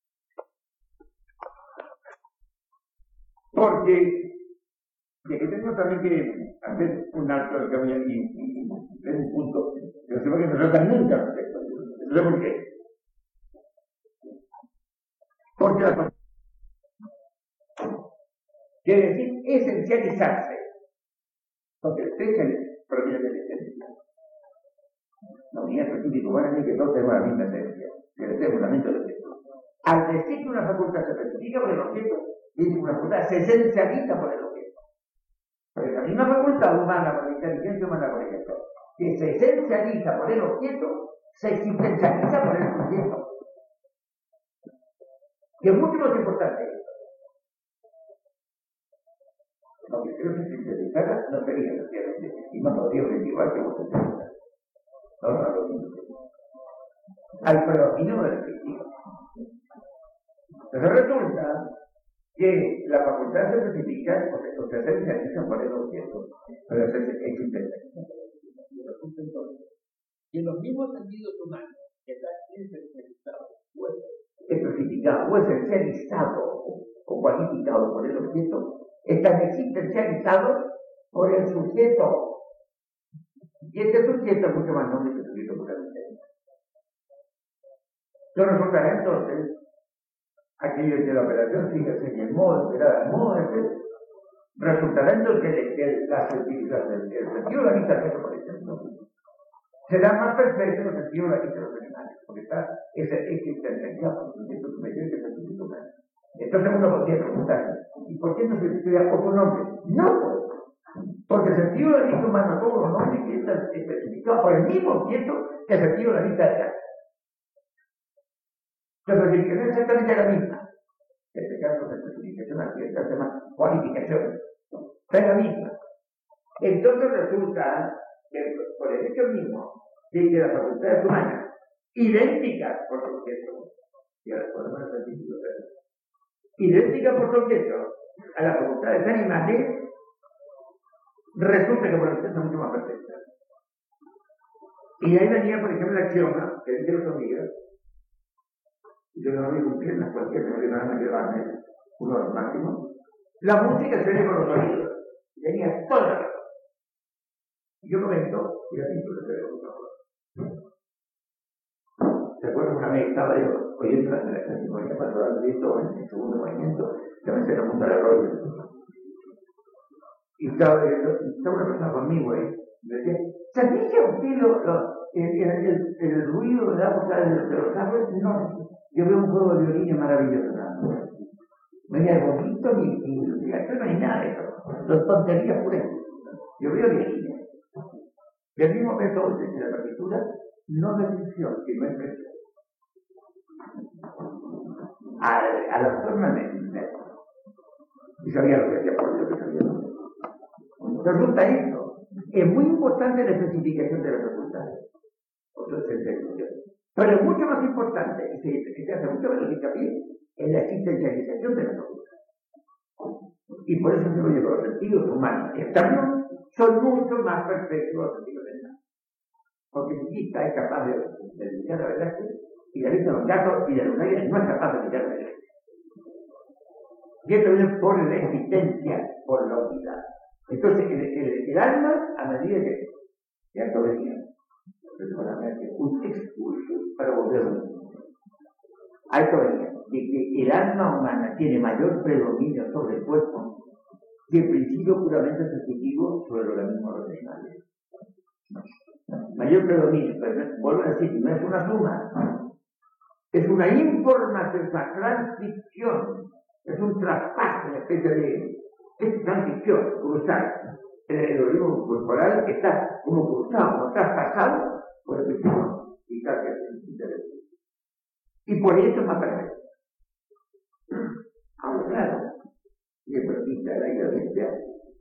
Porque, y aquí tengo también que hacer un alto de cambio y, y, y es un punto que no sé por qué no tratan nunca al respecto. No sé por qué. Porque la quiere decir esencializarse. Porque el esencial proviene de la esencia. La unidad específica humana es que todos tenemos la misma esencia. Que le tenemos la mente del objeto. Al decir que una facultad se especifica por el objeto, dice que una facultad se esencializa por el objeto. Porque la misma facultad humana, por la inteligencia humana, por ejemplo, que se esencializa por el objeto, se existencializa por el sujeto. Que es mucho más importante esto. Aunque creo que si se dedicara, no sería necesariamente, y no podría igual que vos te dedicas. No, no, no, no. Al predominio del espíritu. Entonces resulta que la facultad se especifica, o se esencializa por el objeto, pero es existencializa. Y en los mismos sentidos humanos, que están esencializados, pues, especificado o esencializado o cualificado por el objeto, están existencializados por el sujeto. Y este sujeto es mucho más noble que el sujeto puramente. Yo resultará entonces, aquello de la operación sigue en el modo esperado, el modo de ser, resultará entonces que la sensitividad, el sentido de la vista, por ejemplo, será más perfecto en el sentido de la vista de los animales, porque está esa existencialidad por el sujeto superior que es el sujeto humano. Entonces uno podría preguntar, ¿y por qué no se estudia otro nombre? No, porque el sentido de la vista humana, todos los nombres que están especificados por el mismo objeto que el sentido de la vista de acá. Es decir, que no es exactamente la misma. En este caso, la especificación aquí está se llama cualificación. Es la misma. Entonces resulta que por el hecho mismo de que las facultades humanas, idénticas por su objeto, y ahora podemos hacer sentido de eso, idénticas por su objeto a las facultades animales, resulta que por el objeto son mucho más perfectas. Y ahí venía, por ejemplo, el axioma que dice los amigos. Yo no voy a cumplir las cualquier que van a llevarme uno de los máximos. La música se viene con los oídos. Tenía toda la razón. Y yo comento, y la pintura se ve con los ojos. ¿Se acuerdan una vez? Estaba yo oyendo la relación sinfónica pastoral de Beethoven, en el segundo movimiento, que a veces la punta de rollo. Y estaba, estaba una persona conmigo ahí. Me decía, ¿sabía usted lo, lo, el, el, el, el ruido de la boca de, de los árboles? No. Yo veo un juego de violines maravilloso, ¿no? No hay algo bonito ni ilustración, no hay nada de eso. Son tonterías puras. Yo veo violines. Y al mismo método de la partitura, no de ficción, sino de expresión. Al autor no me y sabía lo que hacía por lo que sabía. Resulta esto. Es muy importante la especificación de las facultades. Otro es el texto. Pero es mucho más importante, y se, que se hace mucho menos hincapié, en la existencialización de la facultad. Y por eso digo yo, los sentidos humanos externos son mucho más perfectos que los sentidos externos. Porque mi vista es capaz de, de dedicar la verdad y la vista de los gatos y de los aires no es capaz de mirar de él. Y esto viene por la existencia, por la unidad. Entonces, el, el, el alma, a medida que ya esto venía, un expulso para volver a un a esto venía, de que el alma humana tiene mayor predominio sobre el cuerpo que el principio puramente sensitivo sobre el organismo de los animales. Mayor predominio, pero vuelvo a decir, no es una suma, es una información, es una transcripción, es un traspaso, una especie de es transcripción, como está el organismo corporal, que está como cruzado, como traspasado por el principio y cambia el interés. Y por eso es más perfecto. Ahora, claro, y el perfecto de la iglesia,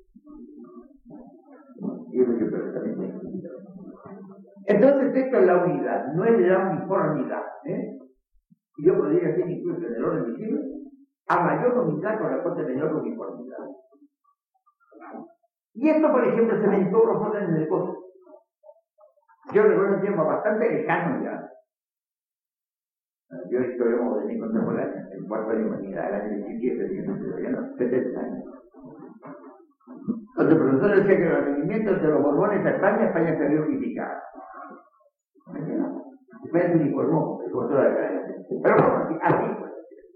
y es mucho perfectamente. Entonces, esto es la unidad, no es la uniformidad. ¿eh? Y yo podría decir incluso en el orden visible, a mayor unidad corresponde menor uniformidad. Y esto, por ejemplo, se ve en todos los órdenes de cosas. Yo recuerdo un tiempo bastante lejano ya. Yo estudiamos de mi contemporánea, el cuarto año de humanidad, el año diecisiete, setenta años. Cuando el profesor decía que los rendimientos de los Borbones a España, España se había unificado. España se uniformó, el profesor de la academia. Pero bueno, así, así fue.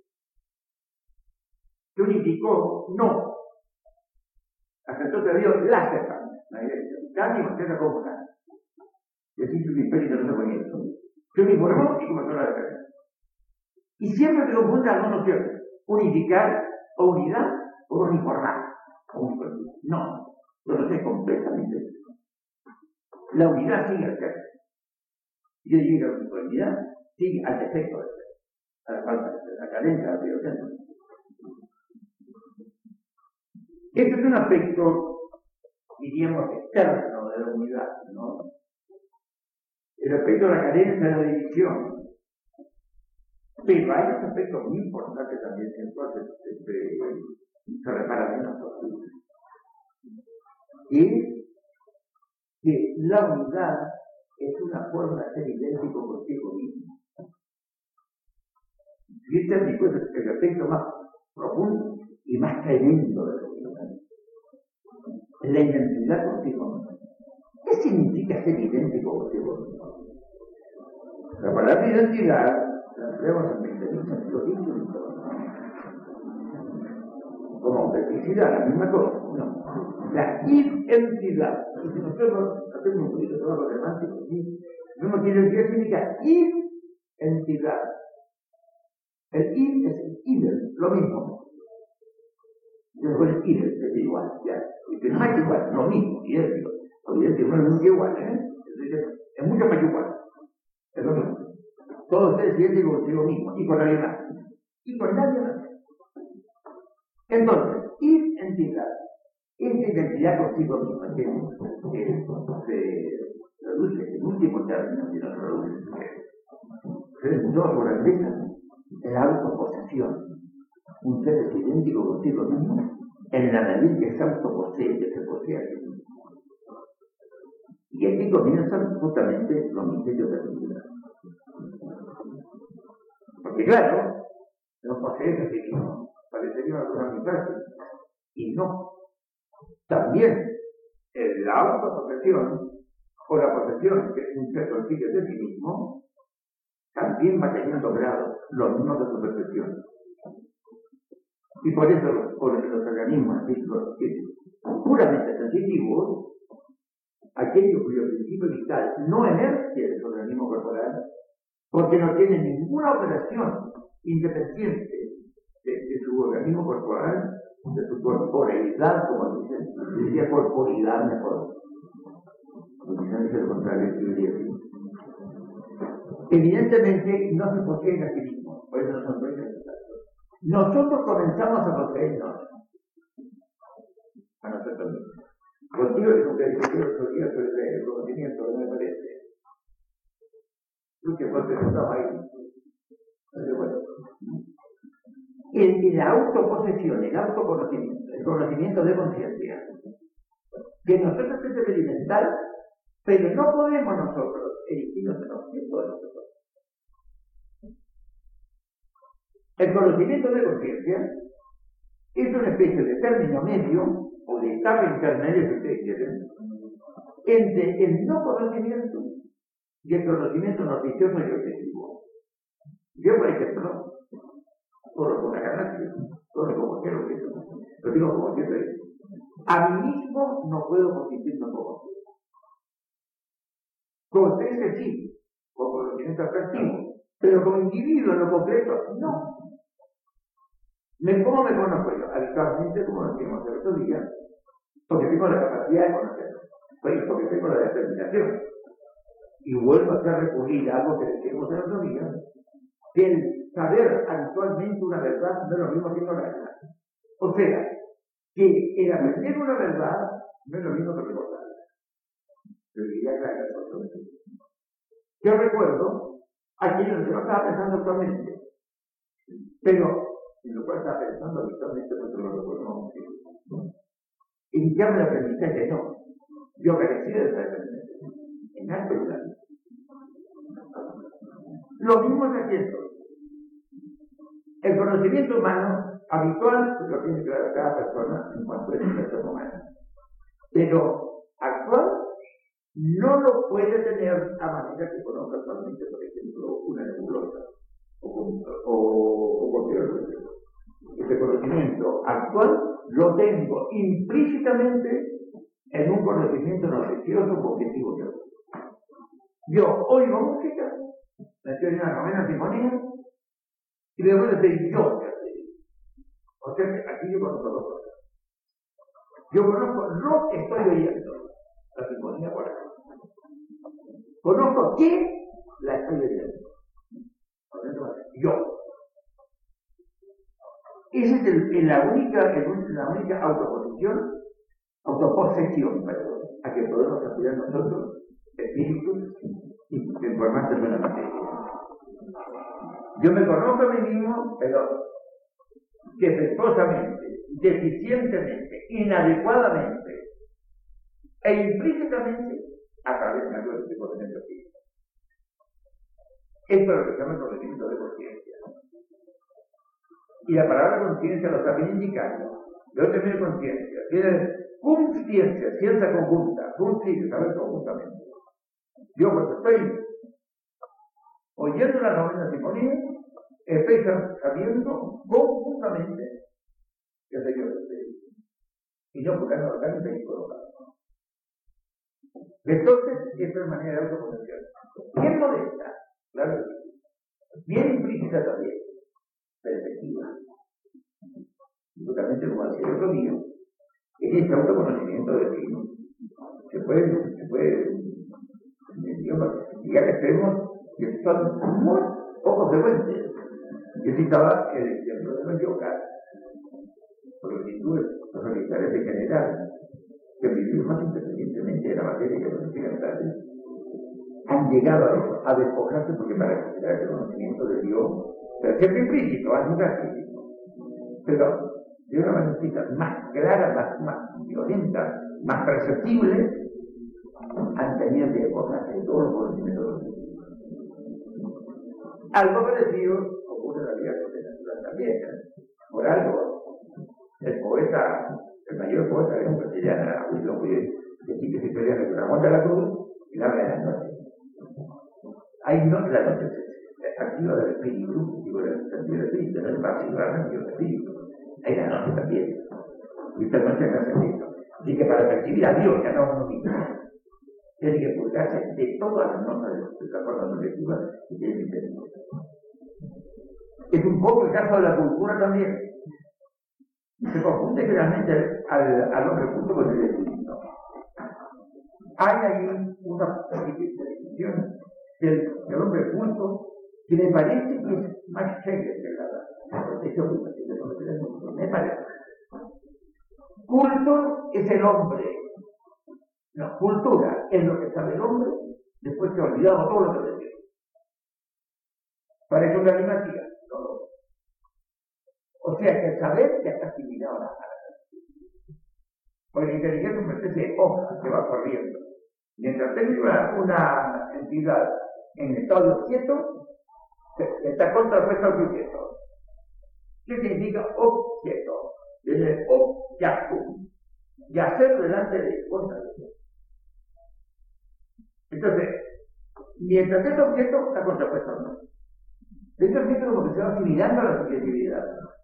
Se unificó, no. Hasta entonces había las Españas, la iglesia, casi con tierra comuna. Y así su imperio no se ponía eso. Se uniformó y comenzó la academia. Y siempre se confunde las dos nociones, unificar o unidad o uniformar. O uniformidad. No, lo sé completamente. La unidad sigue al ser. Yo digo que la uniformidad sigue al defecto del ser, a la falta de ser, a la carencia de la privación. Este es un aspecto, diríamos, externo de la unidad, ¿no? El aspecto de la carencia de la división. Pero hay un aspecto muy importante también en todo este, se repara menos posible. Y que la unidad es una forma de ser idéntico contigo mismo. Y este es el aspecto más profundo y más tremendo de la unidad. La identidad contigo mismo. ¿Qué significa ser idéntico contigo mismo? La palabra identidad la empleamos en veinte mil sentidos distintos. Como autenticidad, la misma cosa. No. La identidad. Y si nosotros hacemos un poquito de trabajo semántico, ¿sí? No quiere decir que significa identidad. El id es el idel, lo mismo. Yo con el idel es igual, ya. Y que no es igual, lo mismo, idéntico. Idéntico no es nunca igual, ¿eh? Es mucho más igual. Es lo mismo. Todos ustedes idénticos consigo mismo y con nadie más. Y con nadie más. Entonces, identidad. Esta identidad consigo mismo, que, que se reduce en último término, si no se reduce, se reduce por la grandeza, la autoposesión. Un ser es idéntico consigo mismo en la medida que se autoposee, que se posee a sí mismo. Y aquí comienzan justamente los misterios de la unidad. Porque claro, no posees a sí mismo, parecería una cosa muy fácil. Y no. También la autoposesión, o la posesión que un ser consigue de sí mismo, también va teniendo grados, los mismos de su percepción. Y por eso los, por los organismos los, puramente sensitivos, aquellos cuyo principio vital no emerge de su organismo corporal, porque no tiene ninguna operación independiente de, de su organismo corporal, de su corporeidad, como dicen, diría corporidad mejor. Porque no dice lo contrario, diría así. Evidentemente no se poseen a sí mismos, por eso no son dueños de nosotros. Nosotros comenzamos a poseernos a nosotros mismos. Contigo es un que sobre el conocimiento, no me parece. Tú que fuiste sentado ahí. Bueno. El, la autoposesión, el autoconocimiento, el conocimiento de conciencia, que nosotros es elemental, pero no podemos nosotros erigirnos en objeto de nosotros. El conocimiento de conciencia es una especie de término medio, o de etapa intermedia, si ustedes quieren, entre el no conocimiento y el conocimiento noticioso y objetivo. Yo, por ejemplo, corro con una ganancia, corro como quiero que eso, lo digo como siempre, a mí mismo no puedo constituirme como quiero. Como ustedes sí, con conocimiento atractivo, pero como individuo en lo concreto, no. Me, ¿Cómo me conozco yo? Habitualmente, como decíamos el otro día, porque tengo la capacidad de conocerlo, pues porque tengo la determinación. Y vuelvo a hacer recurrir a algo que decíamos el otro día, que el saber habitualmente una verdad no es lo mismo que ignorarla. O sea, que el aprender una verdad no es lo mismo que recordarla. Pero diría claro, yo recuerdo aquello que yo estaba pensando actualmente, pero en lo cual estaba pensando habitualmente, porque lo recuerdo mucho. Iniciarme el aprendizaje, no. Yo carecía de esa aprendizaje. En arte de la vida. Lo mismo es aquí esto. El conocimiento humano habitual lo tiene claro cada persona en cuanto a la persona humana. Pero actual no lo puede tener a manera que conozca actualmente, por ejemplo, una nebulosa o, o, o cualquier otro tipo. Ese conocimiento actual lo tengo implícitamente en un conocimiento noticioso objetivo yo. Yo oigo música, me estoy en una novena sinfonía, y de repente decir yo, o sea que aquí yo conozco dos cosas. Yo conozco lo que estoy oyendo, la sinfonía por aquí. Conozco quién la estoy oyendo. Yo. Esa es el, el, la, única, el, la única autoposición, autoposesión, perdón, a que podemos aspirar nosotros, espíritus, informantes de la materia. Yo me conozco a mí mismo, pero defectuosamente, deficientemente, inadecuadamente e implícitamente a través de algo de conocimiento físico. Esto es lo que se llama el conocimiento de conciencia. Y la palabra conciencia lo está bien indicando. Yo tengo conciencia. Tiene conciencia, ciencia conjunta, conciencia, saber conjuntamente. Yo cuando estoy oyendo la novena sinfonía, estoy sabiendo conjuntamente que soy yo el espíritu. Y no porque no lo tengo que colocar. Entonces, esta es manera de autoconexión. Bien modesta, claro, bien implícita también, pero efectiva. Totalmente como decía el otro día, es este autoconocimiento de ti. Se puede, se puede, llegar a extremos que son muy poco frecuentes. Yo citaba el ejemplo de los yogas, por los hindúes, los militares en general, que vivimos más independientemente de la materia que los occidentales, han llegado a despojarse porque para considerar el conocimiento de Dios, pero siempre implícito, a nunca explícito, pero de una manera más clara, más, más violenta, más perceptible, han tenido que despojarse de todos los conocimientos de Dios. Algo parecido ocurre en la vida natural también. Por algo, el poeta, el mayor poeta de la castellana, Wilson Pies, decía que se pelea de la monta de la cruz y la habla de la noche. Hay no la noche es activa del espíritu, digo, del espíritu, no es particularmente del espíritu. Hay la noche también. Y esta noche no hace esto. Así que para percibir a Dios, ya no uno mismo, tiene que purgarse de todas las notas de la forma colectiva y tiene que entender. Es un poco el caso de la cultura también. Se confunde generalmente al, al hombre culto con el espíritu. Hay ahí una definición del, del hombre culto que me parece que es más chévere que la protección cultural. Me parece. Culto es el hombre. No, cultura es lo que sabe el hombre después que ha olvidado todo lo que le dio. Para eso la animación. No. O sea que el saber ya está asimilado a la palabra. Porque la inteligencia es una especie de hoja que va corriendo. Mientras tenga una, una entidad en estado quieto, se, se está contrapuesta al quieto. ¿Qué significa objeto? Desde objeto, y hacer delante de cosas. Entonces, mientras es objeto, está contrapuesto al no. Este objeto como que se va asimilando a la subjetividad.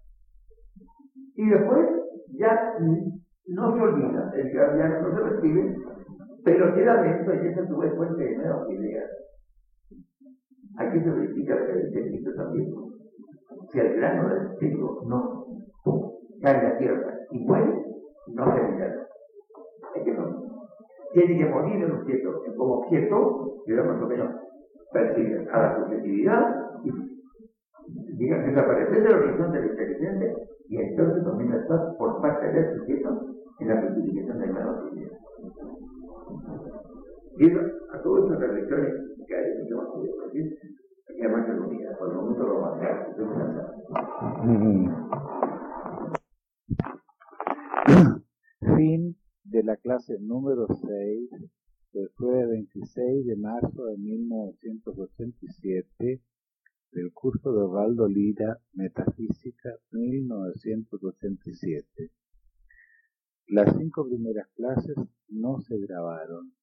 Y después ya no se olvida, el ya no se recibe, pero queda dentro y es a su vez fuente de nuevas ideas. Aquí se verifica lo que dice Cristo también. Si el grano del trigo no cae en la tierra y muere, no se milagro. Es que no. Tiene que morir el objeto. Como objeto, yo más o menos persigue a la subjetividad y diga, desaparecer del horizonte de la inteligencia y entonces comienza a estar por parte del sujeto en la multiplicación de nuevas ideas. Y a todas estas reflexiones que hay, que no puedo decir, aquí además se unida, por el momento lo vamos a hacer, estoy muy cansado. Fin de la clase número seis del jueves veintiséis de marzo de mil novecientos ochenta y siete del curso de Osvaldo Lira, Metafísica mil novecientos ochenta y siete. Las cinco primeras clases no se grabaron.